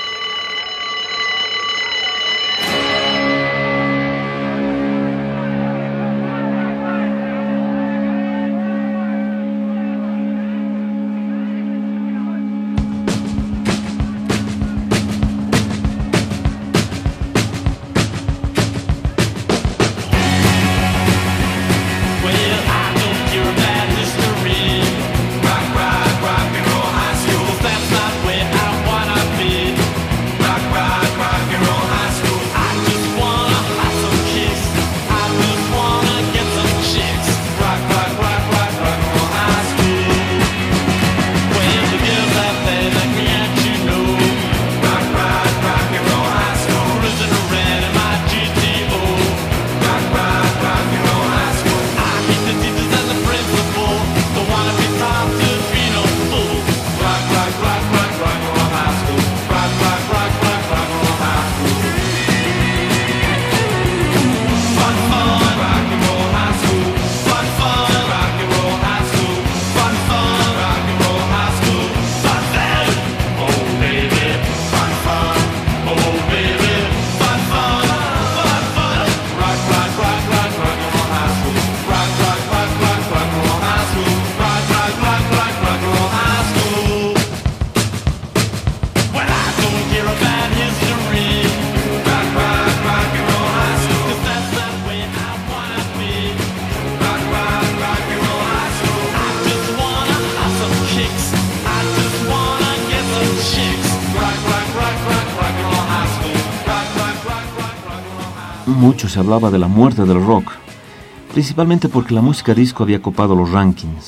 Mucho se hablaba de la muerte del rock, principalmente porque la música disco había copado los rankings.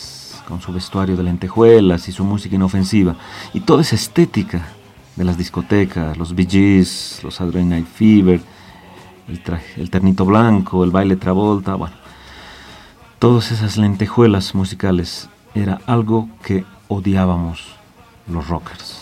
con su vestuario de lentejuelas y su música inofensiva, y toda esa estética de las discotecas, los Bee Gees, los Saturday Night Fever, el, traje, el ternito blanco, el baile Travolta, bueno, todas esas lentejuelas musicales era algo que odiábamos los rockers.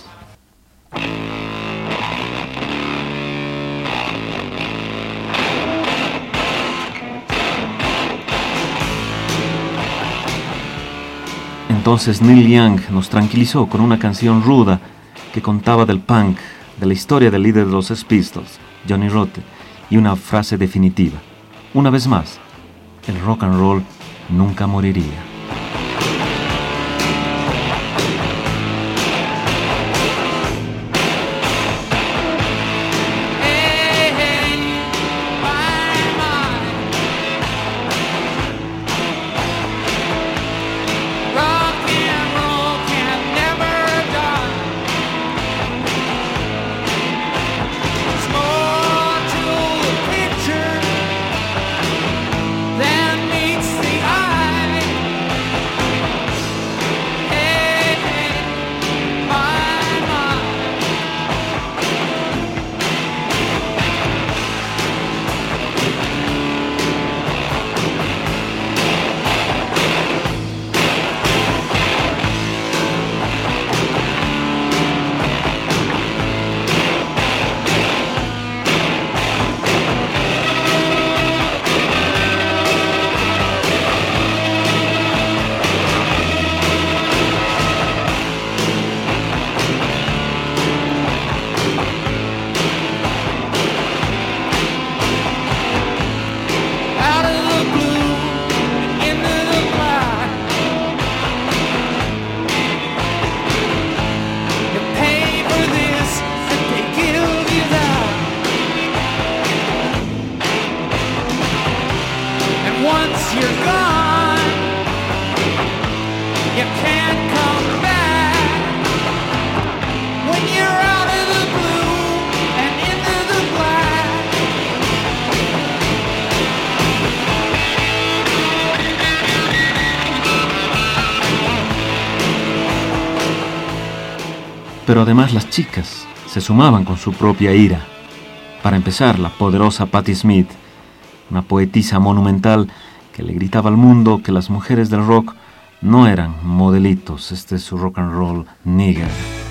Entonces Neil Young nos tranquilizó con una canción ruda que contaba del punk, de la historia del líder de los Sex Pistols, Johnny Rotte, y una frase definitiva: una vez más, el rock and roll nunca moriría. Pero además las chicas se sumaban con su propia ira. Para empezar, la poderosa Patti Smith, una poetisa monumental que le gritaba al mundo que las mujeres del rock no eran modelitos. Este es su rock and roll nigger.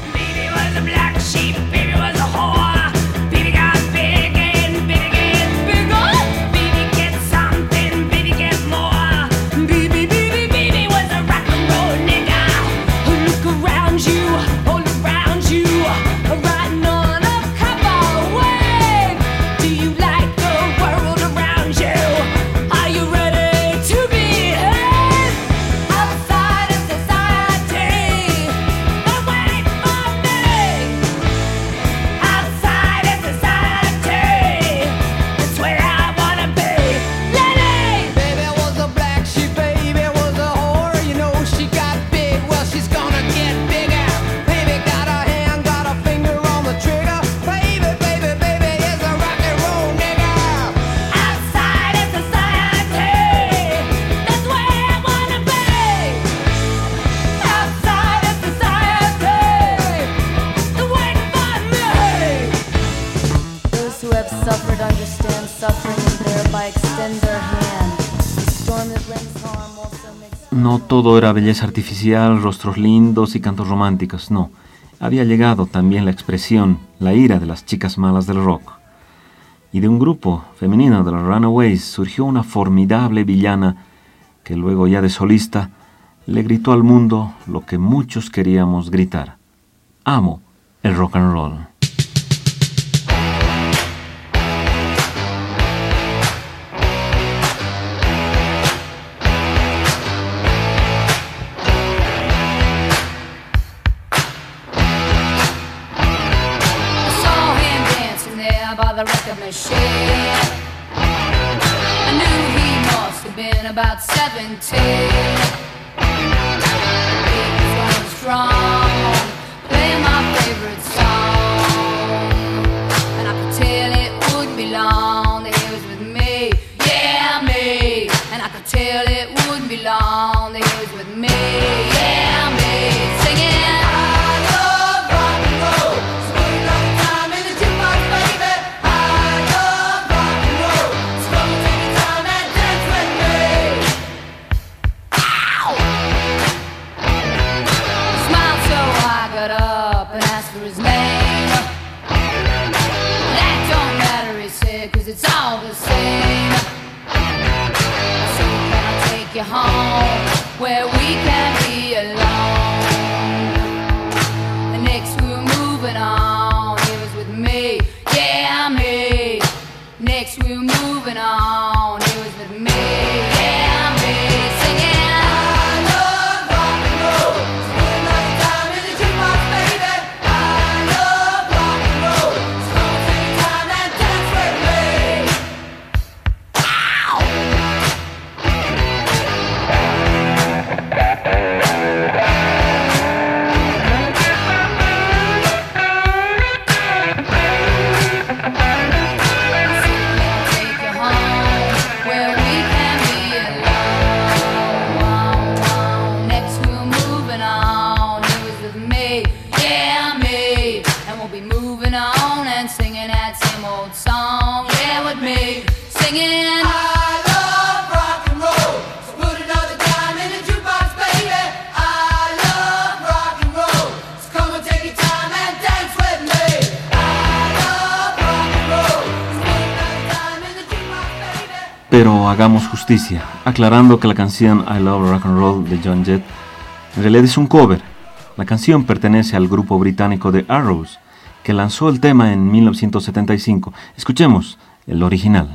No todo era belleza artificial, rostros lindos y cantos románticos, no. Había llegado también la expresión, la ira de las chicas malas del rock. Y de un grupo femenino de los Runaways surgió una formidable villana que luego, ya de solista, le gritó al mundo lo que muchos queríamos gritar: amo el rock and roll. I knew he must have been about seventeen. He was running strong, playing my favorite song, and I could tell it wouldn't be long that he was with me, yeah me. And I could tell it wouldn't be long that he was with me. for his name. That don't matter, he said, cause it's all the same. So can I take you home where we can be alone? And next we were moving on, he was with me, yeah, me. Next we were moving on, he was with me, yeah, me. Singing Pero hagamos justicia, aclarando que la canción I Love Rock and Roll de Joan Jett en realidad es un cover. La canción pertenece al grupo británico The Arrows, que lanzó el tema en mil novecientos setenta y cinco. Escuchemos el original.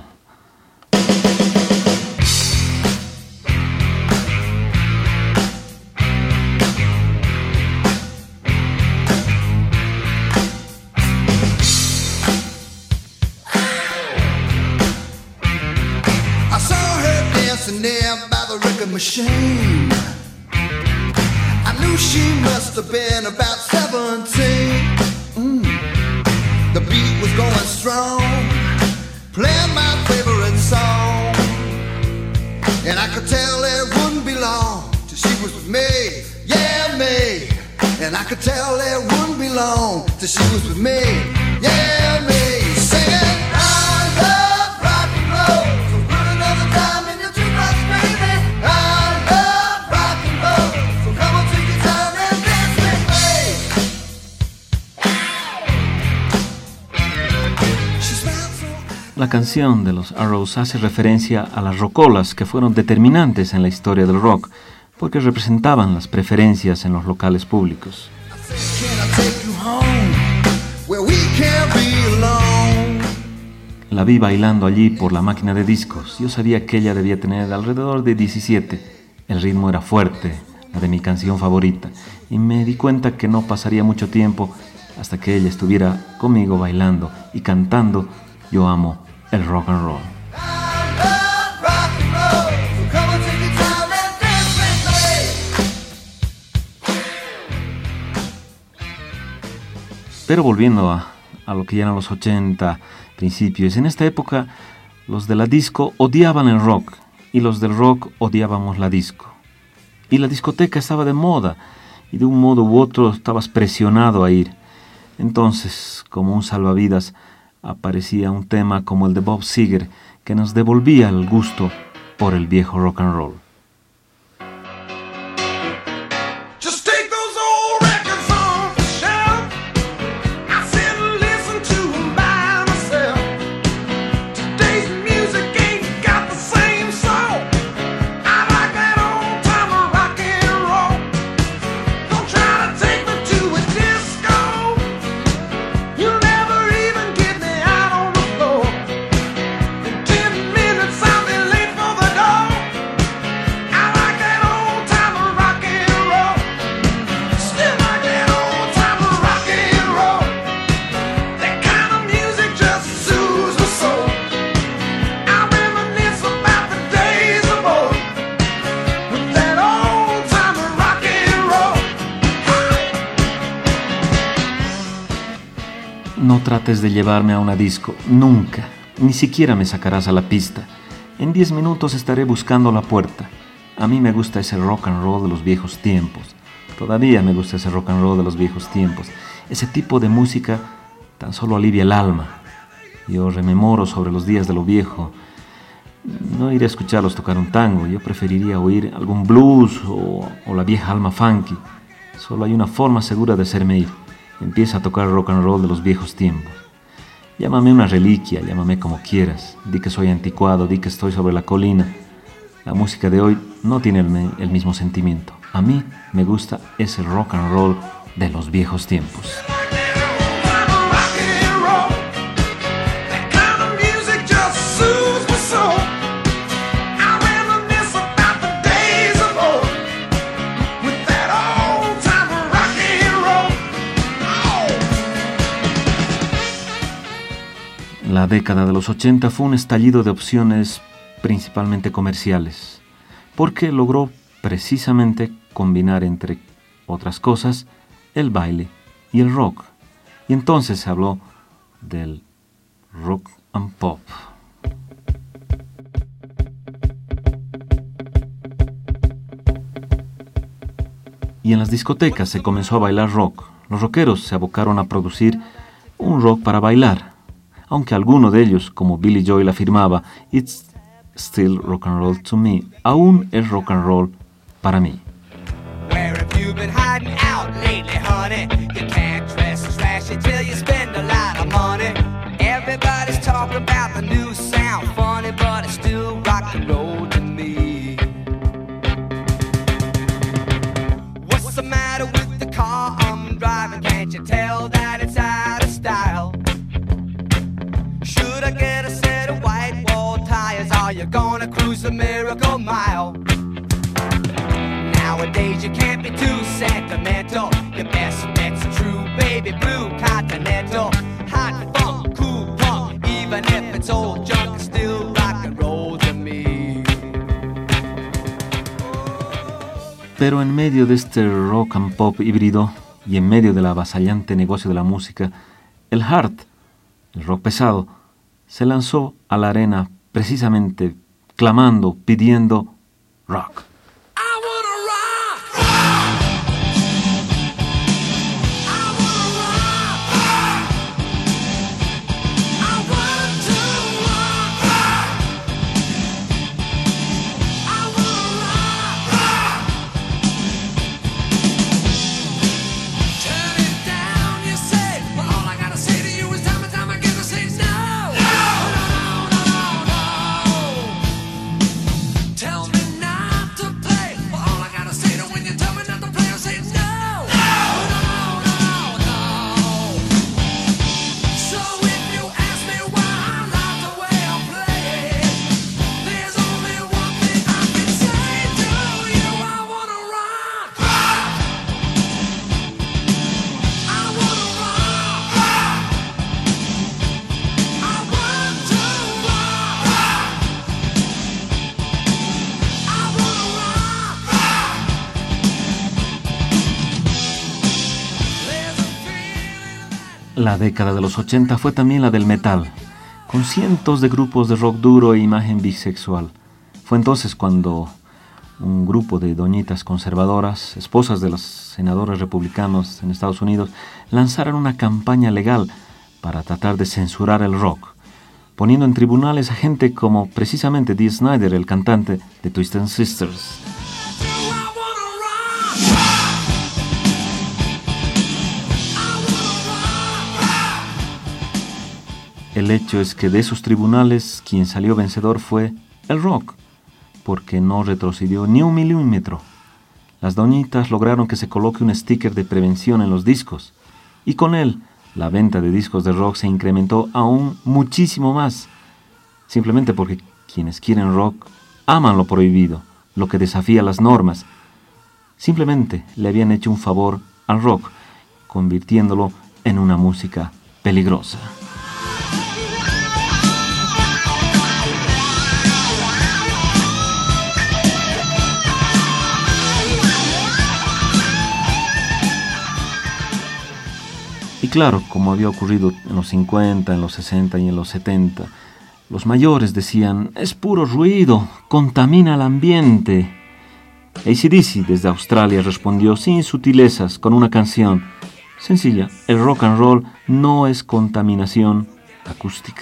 Machine. I knew she must have been about seventeen. Mm. The beat was going strong, playing my favorite song, and I could tell it wouldn't be long till she was with me, yeah, me. And I could tell it wouldn't be long till she was with me, yeah, me. Singing I love rock and roll, so put another time in your jukebox, baby. La canción de los Arrows hace referencia a las rocolas que fueron determinantes en la historia del rock, porque representaban las preferencias en los locales públicos. La vi bailando allí por la máquina de discos. Yo sabía que ella debía tener alrededor de diecisiete. El ritmo era fuerte, la de mi canción favorita, y me di cuenta que no pasaría mucho tiempo hasta que ella estuviera conmigo bailando y cantando Yo amo el rock and roll. Pero volviendo a, a lo que ya eran los ochenta, principios, en esta época los de la disco odiaban el rock y los del rock odiábamos la disco. Y la discoteca estaba de moda y de un modo u otro estabas presionado a ir. Entonces, como un salvavidas, aparecía un tema como el de Bob Seger que nos devolvía el gusto por el viejo rock and roll. No trates de llevarme a una disco, nunca, ni siquiera me sacarás a la pista. En diez minutos estaré buscando la puerta. A mí me gusta ese rock and roll de los viejos tiempos. Todavía me gusta ese rock and roll de los viejos tiempos. Ese tipo de música tan solo alivia el alma. Yo rememoro sobre los días de lo viejo. No iré a escucharlos tocar un tango, yo preferiría oír algún blues o, o la vieja alma funky. Solo hay una forma segura de hacerme ir, empieza a tocar rock and roll de los viejos tiempos. Llámame una reliquia, llámame como quieras, di que soy anticuado, di que estoy sobre la colina. La música de hoy no tiene el, el mismo sentimiento. A mí me gusta ese rock and roll de los viejos tiempos. La década de los ochenta fue un estallido de opciones principalmente comerciales, porque logró precisamente combinar, entre otras cosas, el baile y el rock. Y entonces se habló del rock and pop. Y en las discotecas se comenzó a bailar rock. Los rockeros se abocaron a producir un rock para bailar, aunque alguno de ellos, como Billy Joel afirmaba, "It's still rock and roll to me", aún es rock and roll para mí. Where have you been hiding out lately, honey? You can't dress as flashy till you spend a lot of money. Everybody's talking about the new sound, funny, but it's still rock and roll to me. What's the matter with the car I'm driving? Can't you tell that it's out of style? Should I get a set of white wall tires? Are you gonna cruise the Miracle Mile? Nowadays you can't be too sentimental. Your best bet's a true baby blue Continental. Hot funk, cool punk, even if it's old junk, it's still rock and roll to me. Pero en medio de este rock and pop híbrido y en medio del avasallante negocio de la música, el hard, el rock pesado, se lanzó a la arena precisamente clamando, pidiendo rock. La década de los ochenta fue también la del metal, con cientos de grupos de rock duro e imagen bisexual. Fue entonces cuando un grupo de doñitas conservadoras, esposas de los senadores republicanos en Estados Unidos, lanzaron una campaña legal para tratar de censurar el rock, poniendo en tribunales a gente como precisamente Dee Snider, el cantante de Twisted Sisters. El hecho es que de esos tribunales quien salió vencedor fue el rock, porque no retrocedió ni un milímetro. Las doñitas lograron que se coloque un sticker de prevención en los discos, y con él la venta de discos de rock se incrementó aún muchísimo más, simplemente porque quienes quieren rock aman lo prohibido, lo que desafía las normas. Simplemente le habían hecho un favor al rock, convirtiéndolo en una música peligrosa. Y claro, como había ocurrido en los cincuenta, en los sesenta y en los setenta, los mayores decían, es puro ruido, contamina el ambiente. A C D C desde Australia respondió sin sutilezas con una canción sencilla, el rock and roll no es contaminación acústica.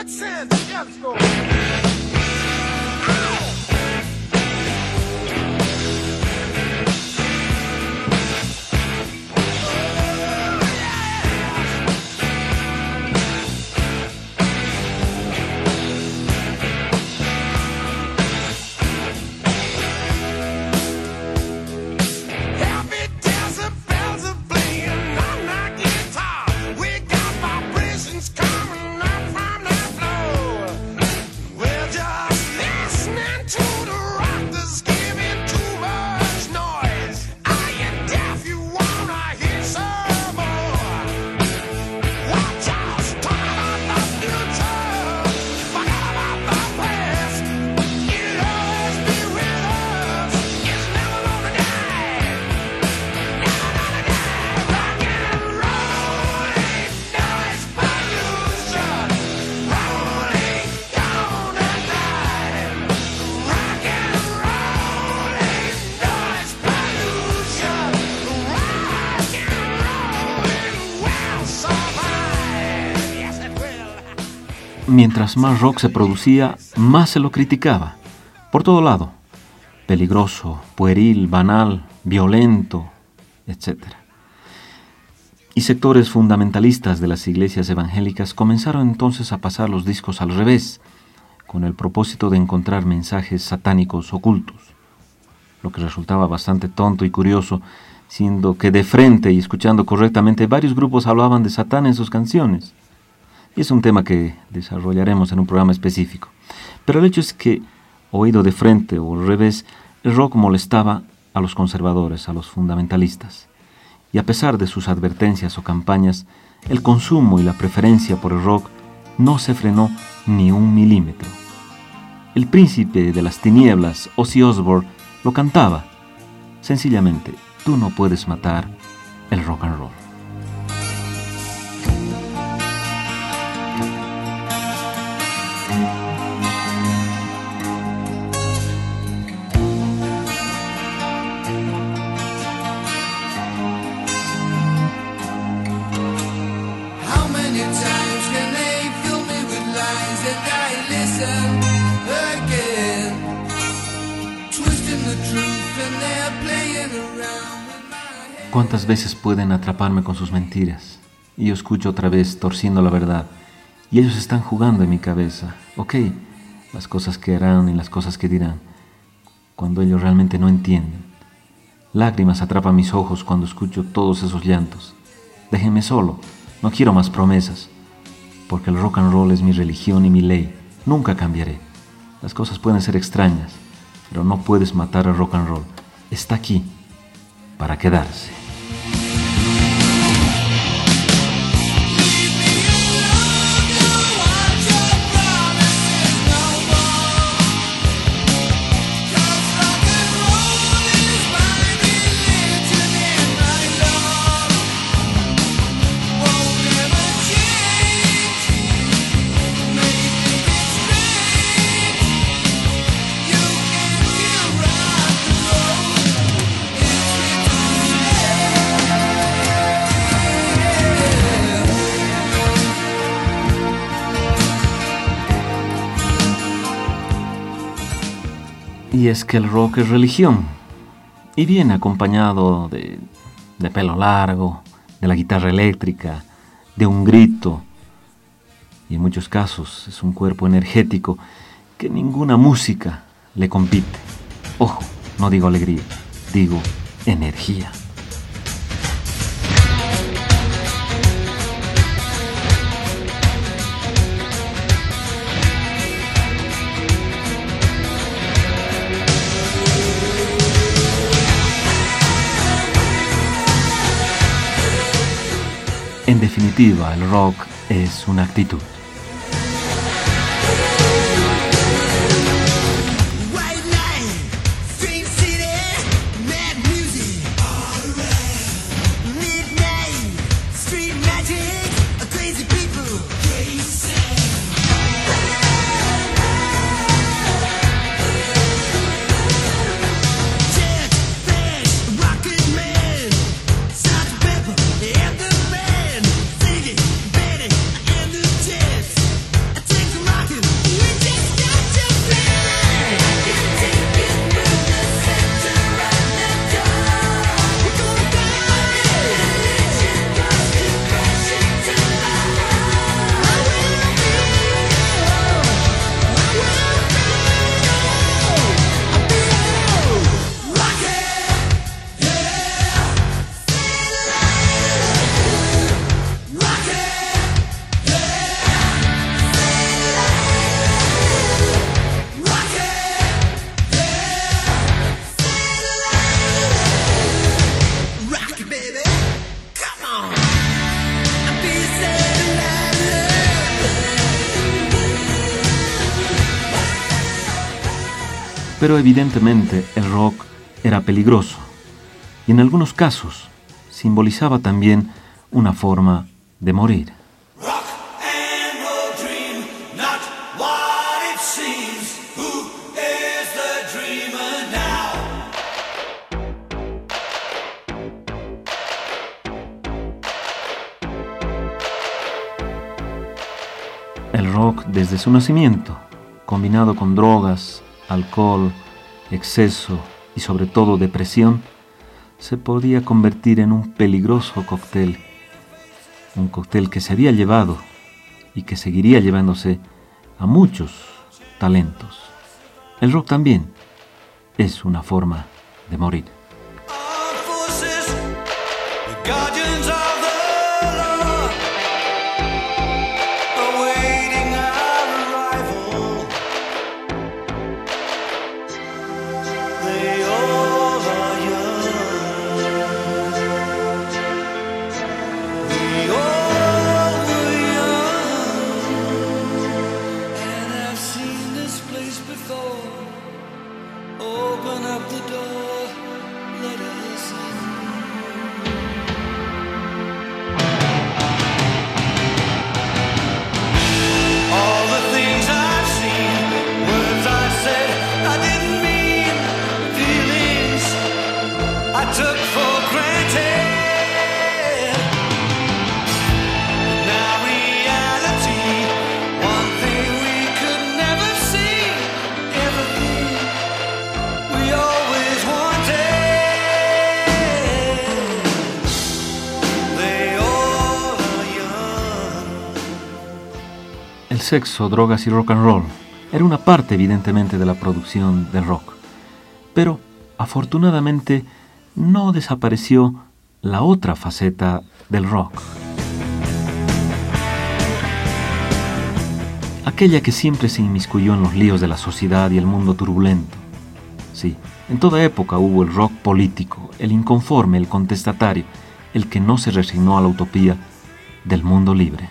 sense. Let's go. Mientras más rock se producía, más se lo criticaba. Por todo lado. Peligroso, pueril, banal, violento, etcétera. Y sectores fundamentalistas de las iglesias evangélicas comenzaron entonces a pasar los discos al revés, con el propósito de encontrar mensajes satánicos ocultos. Lo que resultaba bastante tonto y curioso, siendo que de frente y escuchando correctamente varios grupos hablaban de Satán en sus canciones. Y es un tema que desarrollaremos en un programa específico. Pero el hecho es que, oído de frente o al revés, el rock molestaba a los conservadores, a los fundamentalistas. Y a pesar de sus advertencias o campañas, el consumo y la preferencia por el rock no se frenó ni un milímetro. El príncipe de las tinieblas, Ozzy Osbourne, lo cantaba. Sencillamente, tú no puedes matar el rock and roll. ¿Cuántas veces pueden atraparme con sus mentiras? Y yo escucho otra vez torciendo la verdad. Y ellos están jugando en mi cabeza. Ok, las cosas que harán y las cosas que dirán, cuando ellos realmente no entienden. Lágrimas atrapan mis ojos cuando escucho todos esos llantos. Déjenme solo, no quiero más promesas. Porque el rock and roll es mi religión y mi ley. Nunca cambiaré. Las cosas pueden ser extrañas, pero no puedes matar el rock and roll. Está aquí para quedarse. Y es que el rock es religión, y viene acompañado de, de pelo largo, de la guitarra eléctrica, de un grito, y en muchos casos es un cuerpo energético que ninguna música le compite. Ojo, no digo alegría, digo energía. En definitiva, el rock es una actitud. Betty and the Pero evidentemente el rock era peligroso y en algunos casos simbolizaba también una forma de morir. El rock desde su nacimiento, combinado con drogas, alcohol, exceso y sobre todo depresión, se podía convertir en un peligroso cóctel, un cóctel que se había llevado y que seguiría llevándose a muchos talentos. El rock también es una forma de morir. El sexo, drogas y rock and roll era una parte evidentemente de la producción del rock, pero afortunadamente no desapareció la otra faceta del rock, aquella que siempre se inmiscuyó en los líos de la sociedad y el mundo turbulento. Sí, en toda época hubo el rock político, el inconforme, el contestatario, el que no se resignó a la utopía del mundo libre.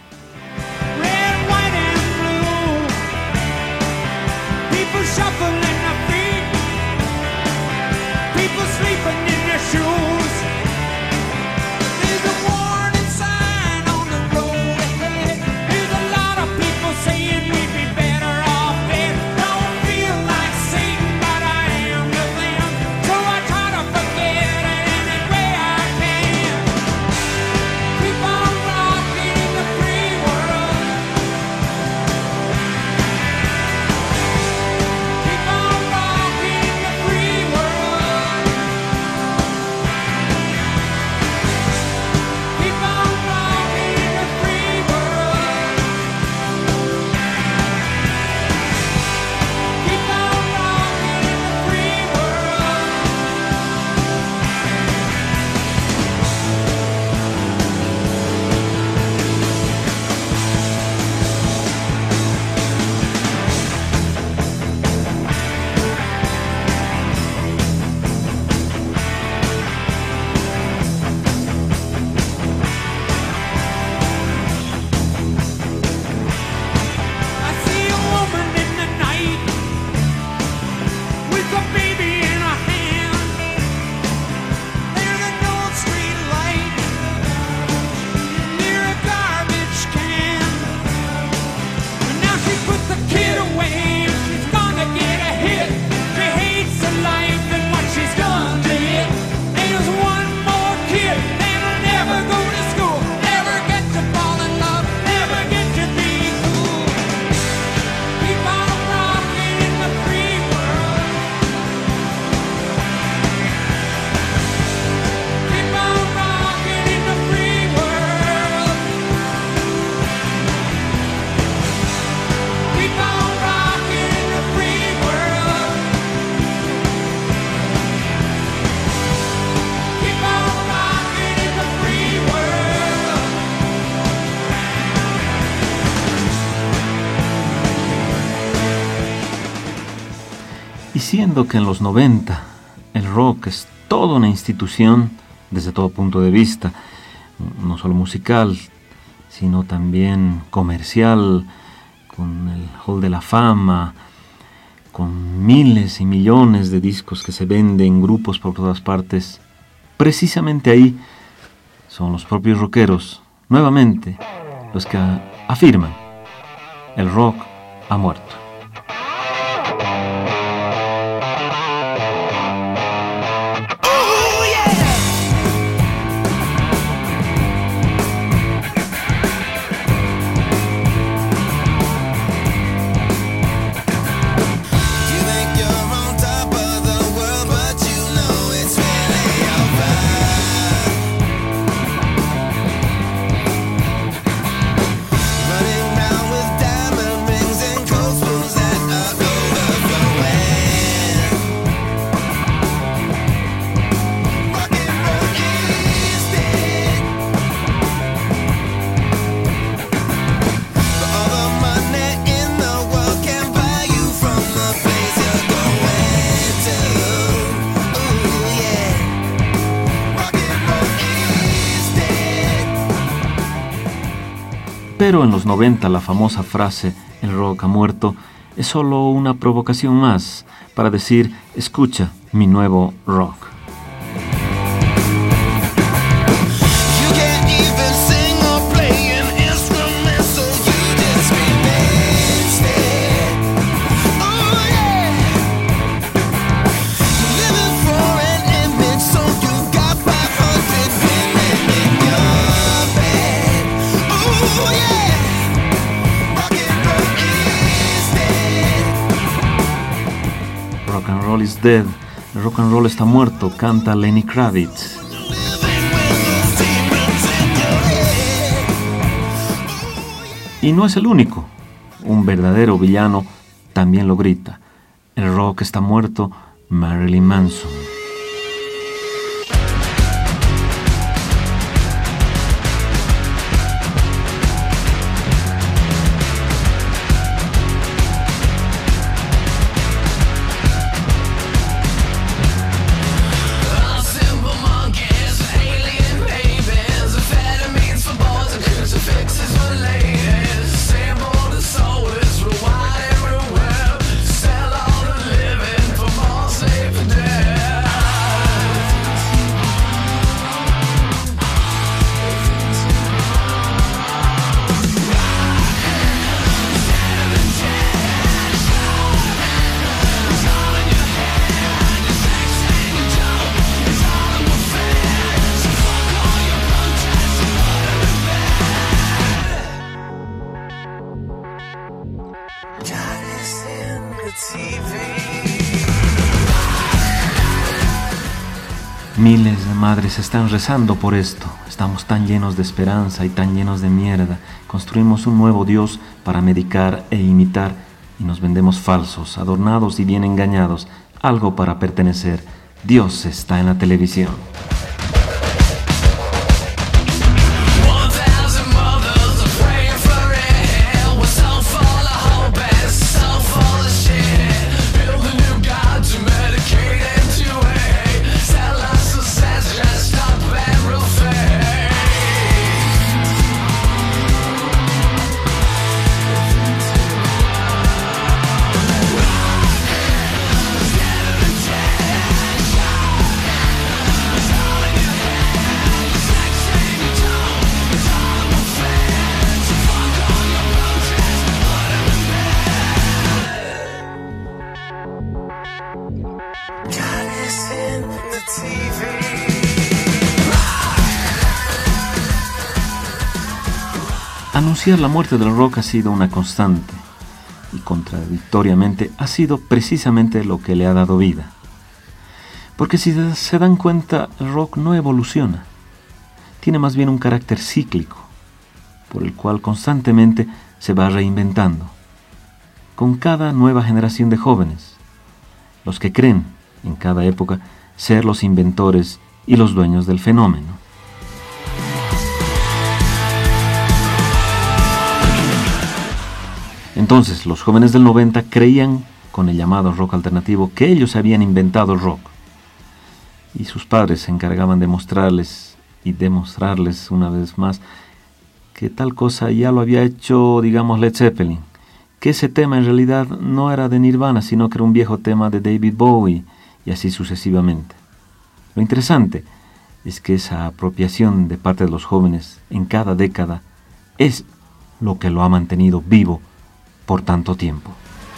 Y siendo que en los noventa el rock es toda una institución desde todo punto de vista, no solo musical, sino también comercial, con el Hall de la Fama, con miles y millones de discos que se venden en grupos por todas partes, precisamente ahí son los propios rockeros, nuevamente, los que afirman: el rock ha muerto. Pero en los noventa la famosa frase "el rock ha muerto" es solo una provocación más para decir: escucha mi nuevo rock. Rock and roll is dead. El rock and roll está muerto, canta Lenny Kravitz. Y no es el único. Un verdadero villano también lo grita. El rock está muerto, Marilyn Manson. Miles de madres están rezando por esto. Estamos tan llenos de esperanza y tan llenos de mierda. Construimos un nuevo Dios para medicar e imitar y nos vendemos falsos, adornados y bien engañados. Algo para pertenecer. Dios está en la televisión. Anunciar la muerte del rock ha sido una constante y contradictoriamente ha sido precisamente lo que le ha dado vida. Porque si se dan cuenta, el rock no evoluciona, tiene más bien un carácter cíclico, por el cual constantemente se va reinventando, con cada nueva generación de jóvenes, los que creen en cada época ser los inventores y los dueños del fenómeno. Entonces, los jóvenes del noventa creían, con el llamado rock alternativo, que ellos habían inventado el rock. Y sus padres se encargaban de mostrarles y demostrarles una vez más que tal cosa ya lo había hecho, digamos, Led Zeppelin, que ese tema en realidad no era de Nirvana, sino que era un viejo tema de David Bowie, y así sucesivamente. Lo interesante es que esa apropiación de parte de los jóvenes en cada década es lo que lo ha mantenido vivo por tanto tiempo.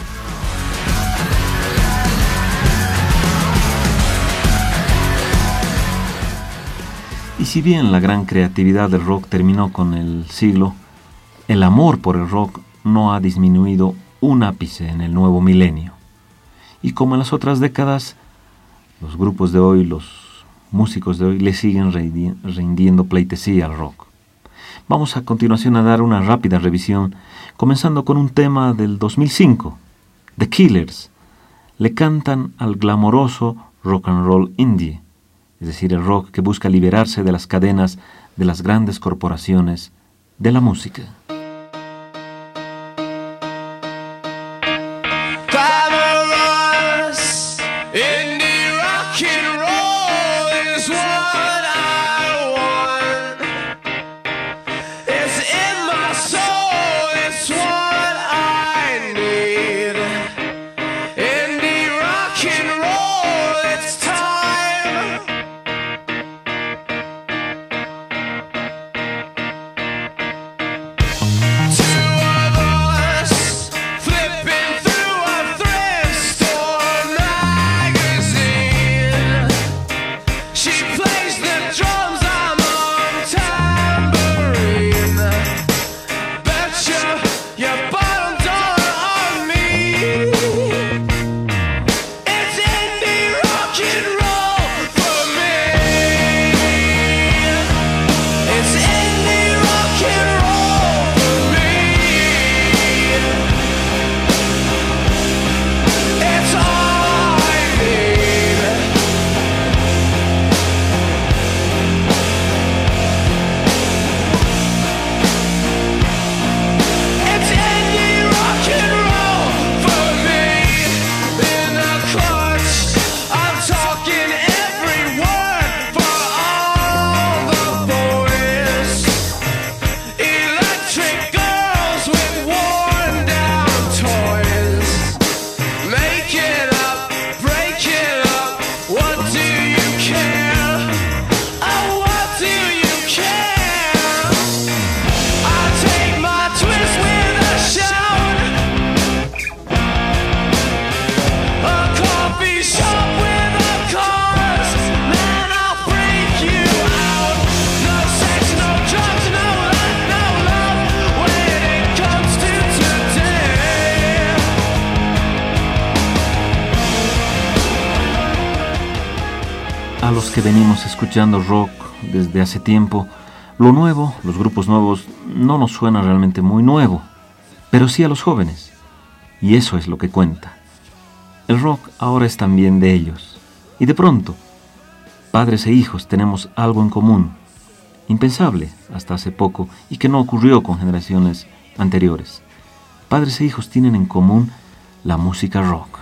Y si bien la gran creatividad del rock terminó con el siglo, el amor por el rock no ha disminuido un ápice en el nuevo milenio. Y como en las otras décadas, los grupos de hoy, los músicos de hoy, le siguen rindiendo pleitesía al rock. Vamos a continuación a dar una rápida revisión, comenzando con un tema del dos mil cinco. The Killers le cantan al glamoroso rock and roll indie, es decir, el rock que busca liberarse de las cadenas de las grandes corporaciones de la música. A los que venimos escuchando rock desde hace tiempo, lo nuevo, los grupos nuevos, no nos suena realmente muy nuevo, pero sí a los jóvenes, y eso es lo que cuenta. El rock ahora es también de ellos, y de pronto, padres e hijos tenemos algo en común, impensable hasta hace poco y que no ocurrió con generaciones anteriores. Padres e hijos tienen en común la música rock.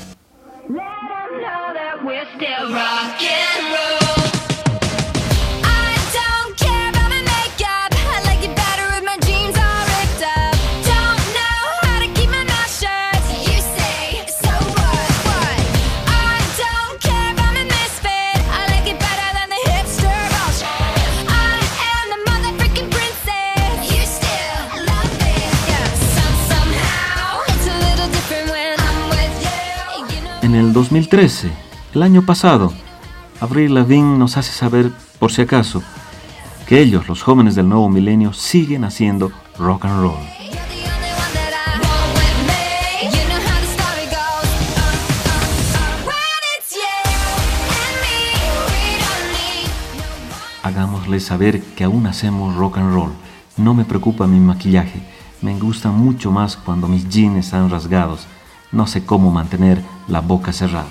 Still rock and roll. I don't care about my makeup. I like it better if my jeans are ripped up. Don't know how to keep my mouth shut. You say, so what? What? I don't care about my misfit. I like it better than the hipster bullshit. I am the motherfucking princess. You still love it. Yeah, some, somehow it's a little different when I'm with you. You know. En el dos mil trece, el año pasado, Avril Lavigne nos hace saber, por si acaso, que ellos, los jóvenes del nuevo milenio, siguen haciendo rock and roll. Hagámosles saber que aún hacemos rock and roll. No me preocupa mi maquillaje. Me gusta mucho más cuando mis jeans están rasgados. No sé cómo mantener la boca cerrada.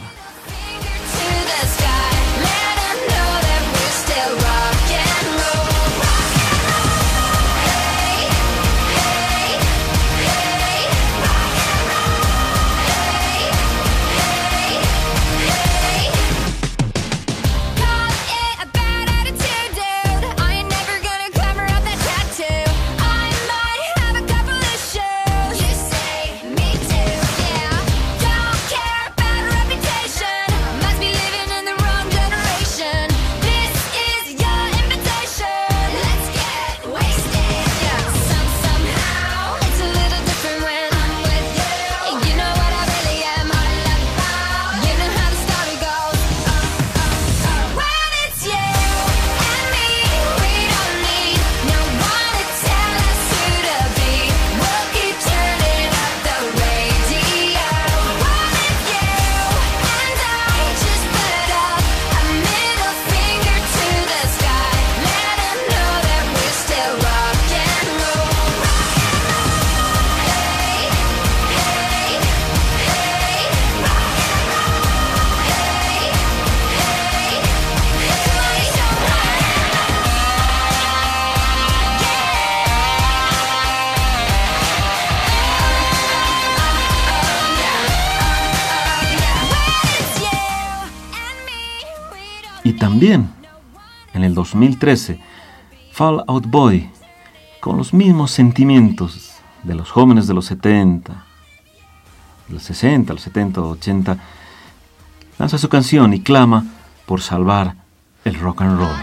también, en el dos mil trece, Fall Out Boy, con los mismos sentimientos de los jóvenes de los setenta, de los sesenta, los setenta, ochenta, lanza su canción y clama por salvar el rock and roll.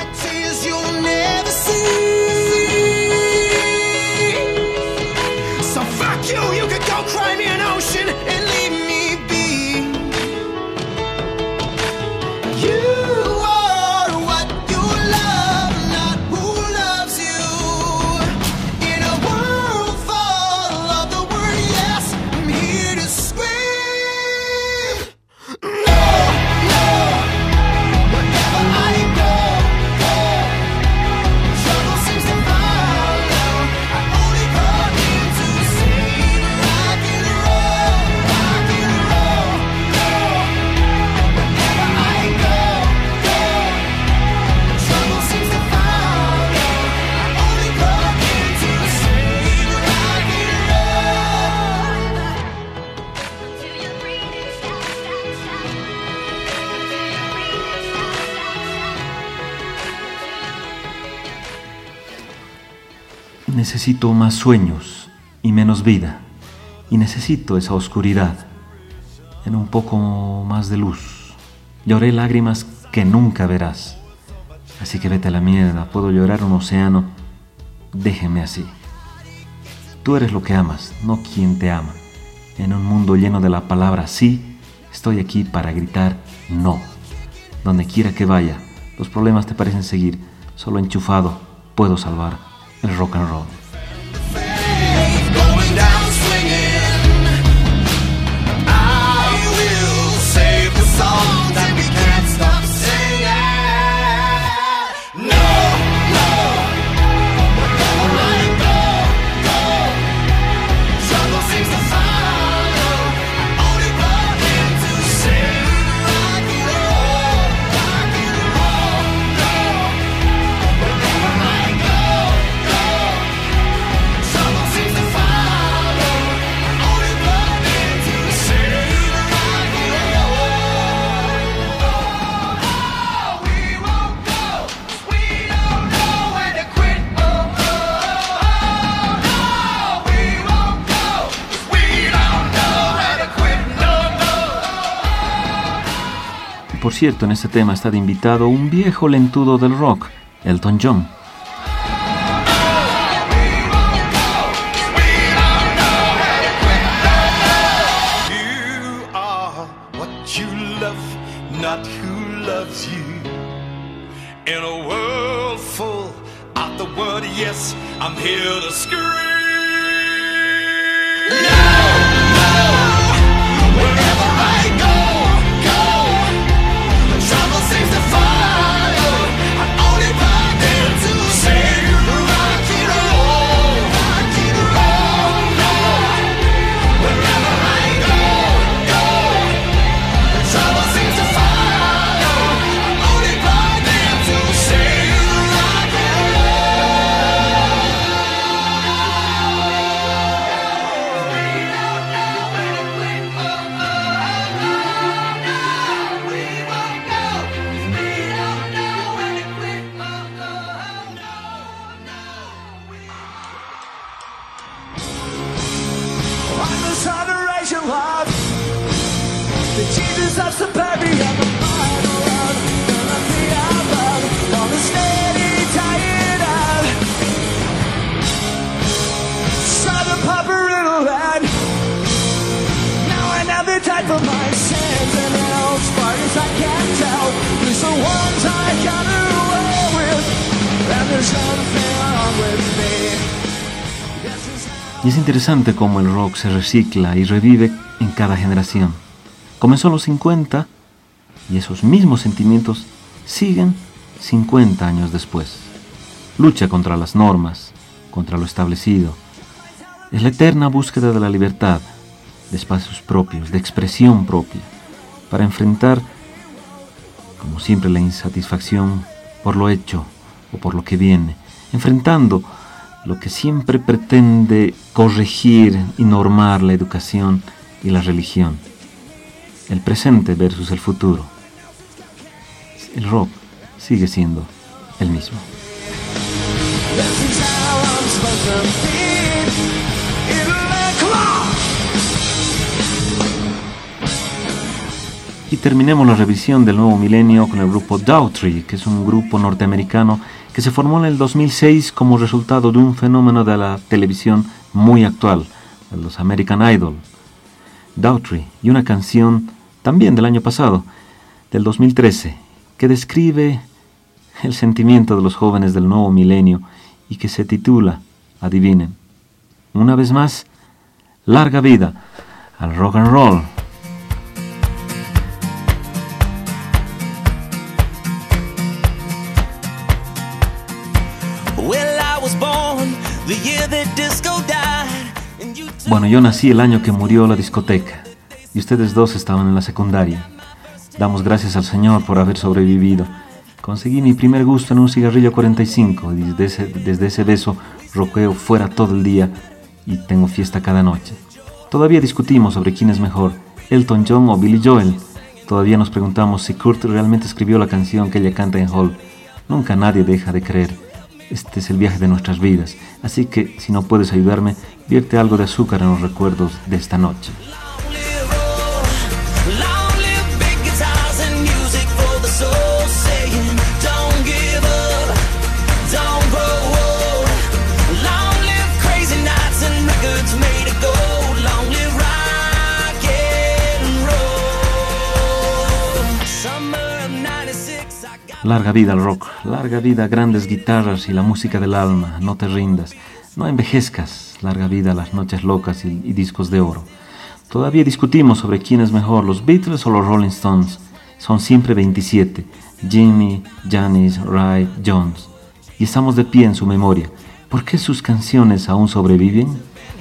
Necesito más sueños y menos vida, y necesito esa oscuridad en un poco más de luz. Lloré lágrimas que nunca verás, así que vete a la mierda. Puedo llorar un océano, déjeme así. Tú eres lo que amas, no quien te ama. En un mundo lleno de la palabra sí, estoy aquí para gritar no. Donde quiera que vaya, los problemas te parecen seguir. Solo enchufado puedo salvar el rock and roll. Por cierto, en este tema está de invitado un viejo lentudo del rock, Elton John. You are what you love, not who loves you. In a world full of the word yes, I'm here to scream. No, no, wherever I go. Y es interesante cómo el rock se recicla y revive en cada generación. Comenzó en los cincuenta y esos mismos sentimientos siguen cincuenta años después. Lucha contra las normas, contra lo establecido. Es la eterna búsqueda de la libertad, de espacios propios, de expresión propia, para enfrentar, como siempre, la insatisfacción por lo hecho o por lo que viene, enfrentando lo que siempre pretende corregir y normar la educación y la religión. El presente versus el futuro. El rock sigue siendo el mismo. Y terminemos la revisión del nuevo milenio con el grupo Daughtry, que es un grupo norteamericano que se formó en el dos mil seis como resultado de un fenómeno de la televisión muy actual, de los American Idol. Daughtry, y una canción también del año pasado, del dos mil trece, que describe el sentimiento de los jóvenes del nuevo milenio y que se titula, adivinen, una vez más, larga vida al rock and roll. Bueno, yo nací el año que murió la discoteca y ustedes dos estaban en la secundaria. Damos gracias al Señor por haber sobrevivido. Conseguí mi primer gusto en un cigarrillo cuarenta y cinco y desde ese, desde ese beso roqueo fuera todo el día y tengo fiesta cada noche. Todavía discutimos sobre quién es mejor, Elton John o Billy Joel. Todavía nos preguntamos si Kurt realmente escribió la canción que ella canta en Hall. Nunca nadie deja de creer. Este es el viaje de nuestras vidas, así que si no puedes ayudarme, vierte algo de azúcar en los recuerdos de esta noche. Larga vida al rock, larga vida a grandes guitarras y la música del alma, no te rindas, no envejezcas, larga vida a las noches locas y, y discos de oro. Todavía discutimos sobre quién es mejor, los Beatles o los Rolling Stones. Son siempre veintisiete, Jimmy, Janis, Ray, Jones. Y estamos de pie en su memoria. ¿Por qué sus canciones aún sobreviven?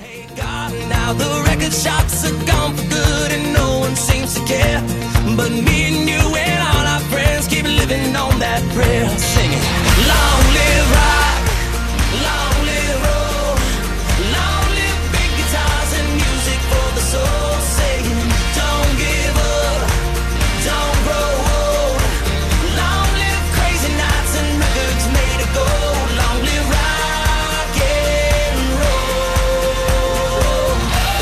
Living on that prayer, singing, long live rock, long live roll, long live big guitars and music for the soul, saying, don't give up, don't grow old, long live crazy nights and records made of gold, long live rock and roll.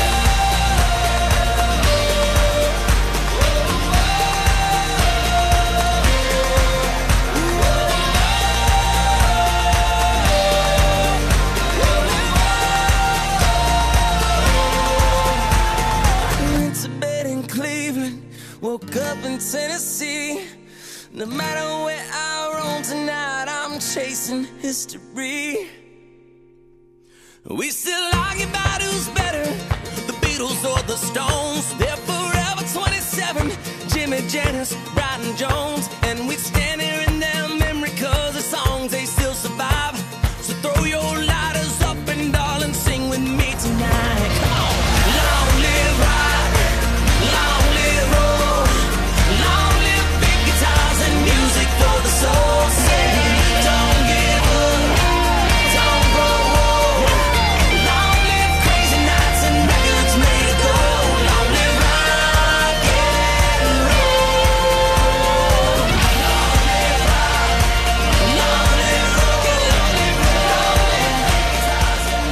Woke up in Tennessee. No matter where I roam tonight, I'm chasing history. We still argue about who's better, the Beatles or the Stones. They're forever twenty-seven, Jimmy, Janis, Brian Jones. And we stand here in their memory cause the songs, they still survive. So throw your lighters up and darling, sing with me tonight. Come on. Long live rock, long live roll, long live big guitars and music for the soul. Say, don't give up, don't grow old. Long live crazy nights and records made of gold. Long live rock and roll. Long live rock, long live rock, long live roll. Guitars and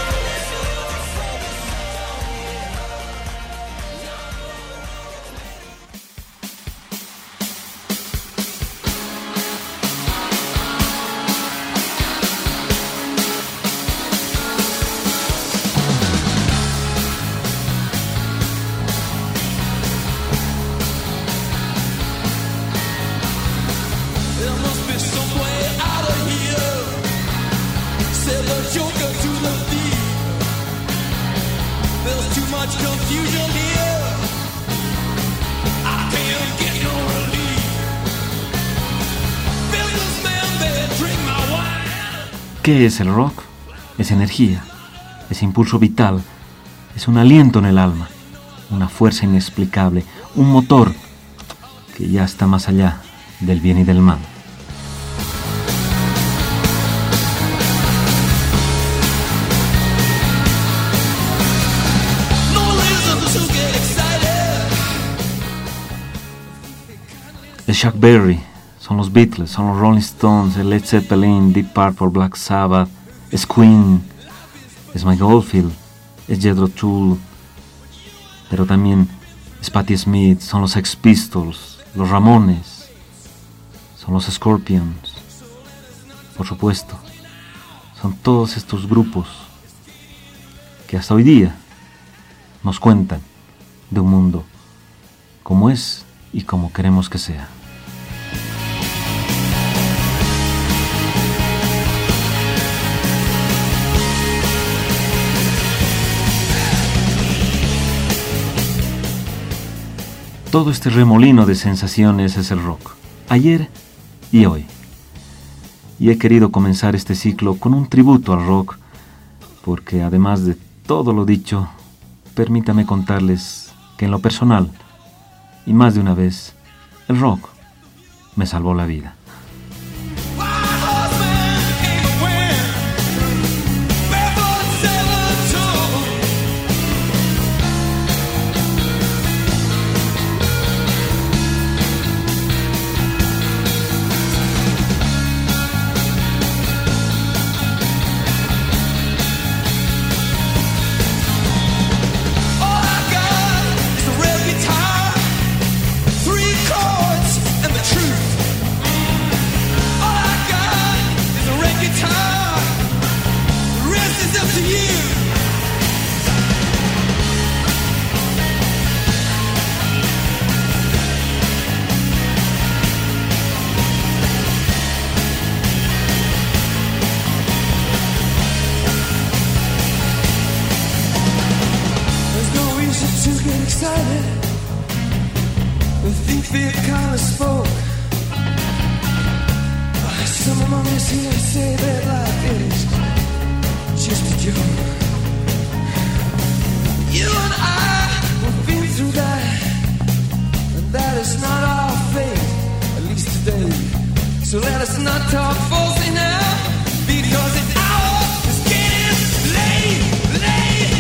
there must be some way out of here. Said the joker to the thief. There's too much confusion here. I can't get no relief. Businessmen, they drink my wine. ¿Qué es el rock? Es energía, es impulso vital, es un aliento en el alma, una fuerza inexplicable, un motor que ya está más allá del bien y del mal. No reason to get excited. Es Chuck Berry, son los Beatles, son los Rolling Stones, el Led Zeppelin, Deep Purple, Black Sabbath, es Queen, es Mike Oldfield, es Jethro Tull, pero también es Patti Smith, son los Sex Pistols, los Ramones, son los Scorpions, por supuesto, son todos estos grupos que hasta hoy día nos cuentan de un mundo como es y como queremos que sea. Todo este remolino de sensaciones es el rock, ayer y hoy. Y he querido comenzar este ciclo con un tributo al rock, porque además de todo lo dicho, permítame contarles que en lo personal, y más de una vez, el rock me salvó la vida. So let us not talk falsely now, because it's hour is getting late, late,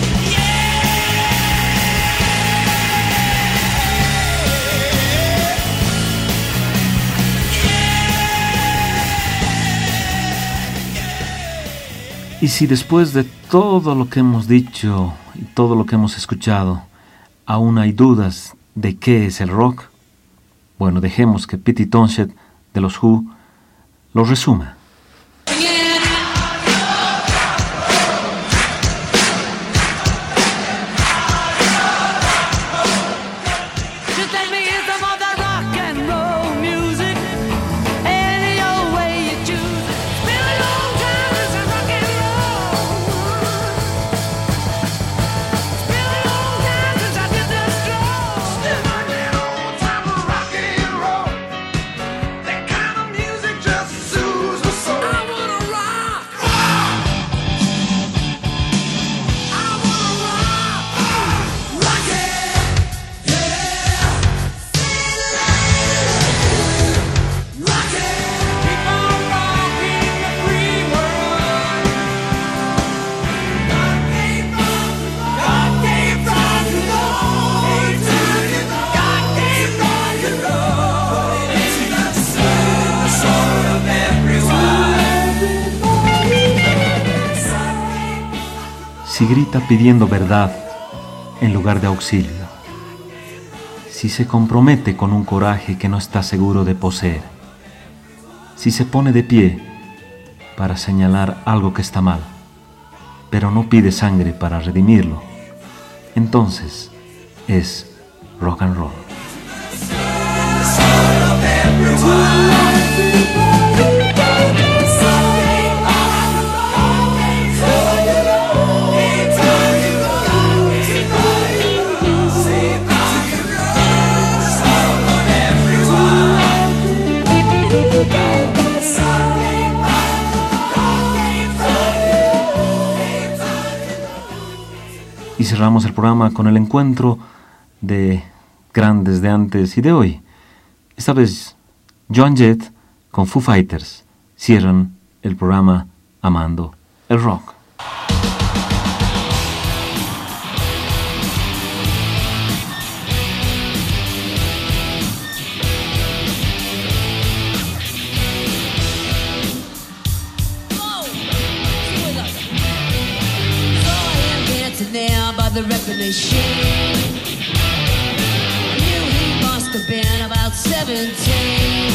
yeah. Y si después de todo lo que hemos dicho y todo lo que hemos escuchado, aún hay dudas de qué es el rock, bueno, dejemos que Pete Townshend de los Who lo resuma. Si grita pidiendo verdad en lugar de auxilio, si se compromete con un coraje que no está seguro de poseer, si se pone de pie para señalar algo que está mal, pero no pide sangre para redimirlo, entonces es rock and roll. Y cerramos el programa con el encuentro de grandes de antes y de hoy. Esta vez Joan Jett con Foo Fighters cierran el programa amando el rock. the record machine. I knew he must have been about seventeen.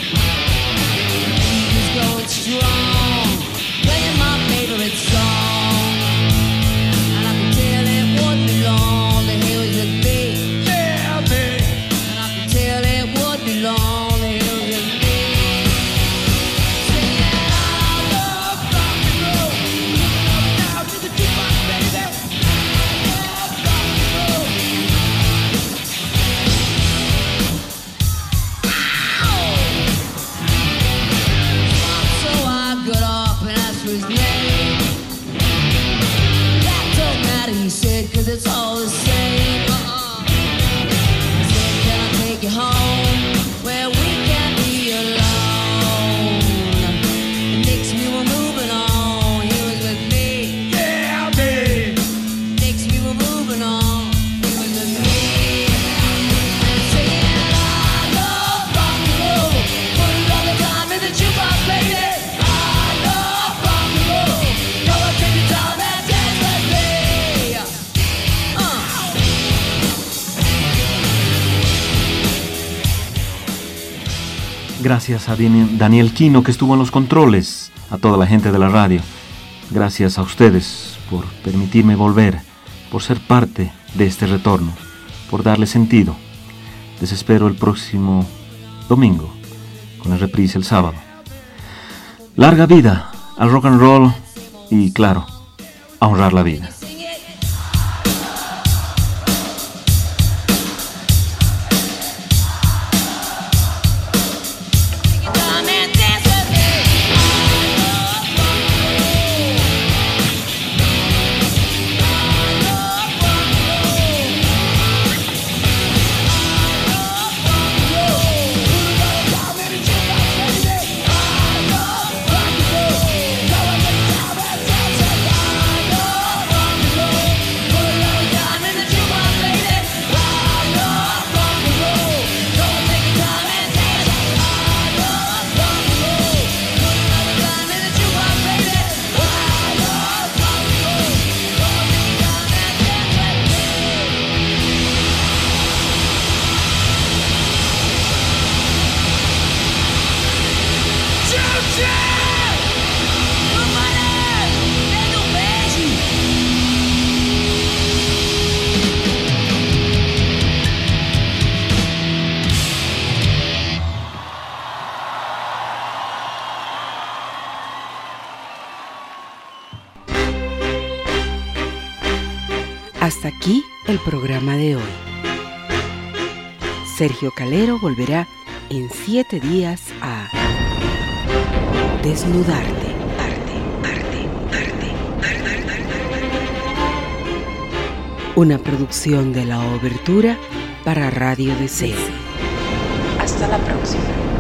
He was going strong, playing my favorite song, and I could tell it wouldn't be long that he was with me. Yeah, me. And I could tell it wouldn't be long that he was with me. Cause it's all the same. Uh-uh. I said, can I take you home where we can be alone? It makes me want moving on. He was with me. Yeah, me. Makes me want moving on. He was with me. And saying, I love rock and roll. Put it all the time in the jukebox, baby. I love rock and roll. Come on, take your time and dance with me. Gracias a Daniel Quino, que estuvo en los controles, a toda la gente de la radio. Gracias a ustedes por permitirme volver, por ser parte de este retorno, por darle sentido. Les espero el próximo domingo, con el reprise el sábado. Larga vida al rock and roll y, claro, a honrar la vida. Hasta aquí el programa de hoy. Sergio Calero volverá en siete días a Desnudarte. Arte, arte, arte, arte. Una producción de la Obertura para Radio D C. Hasta la próxima.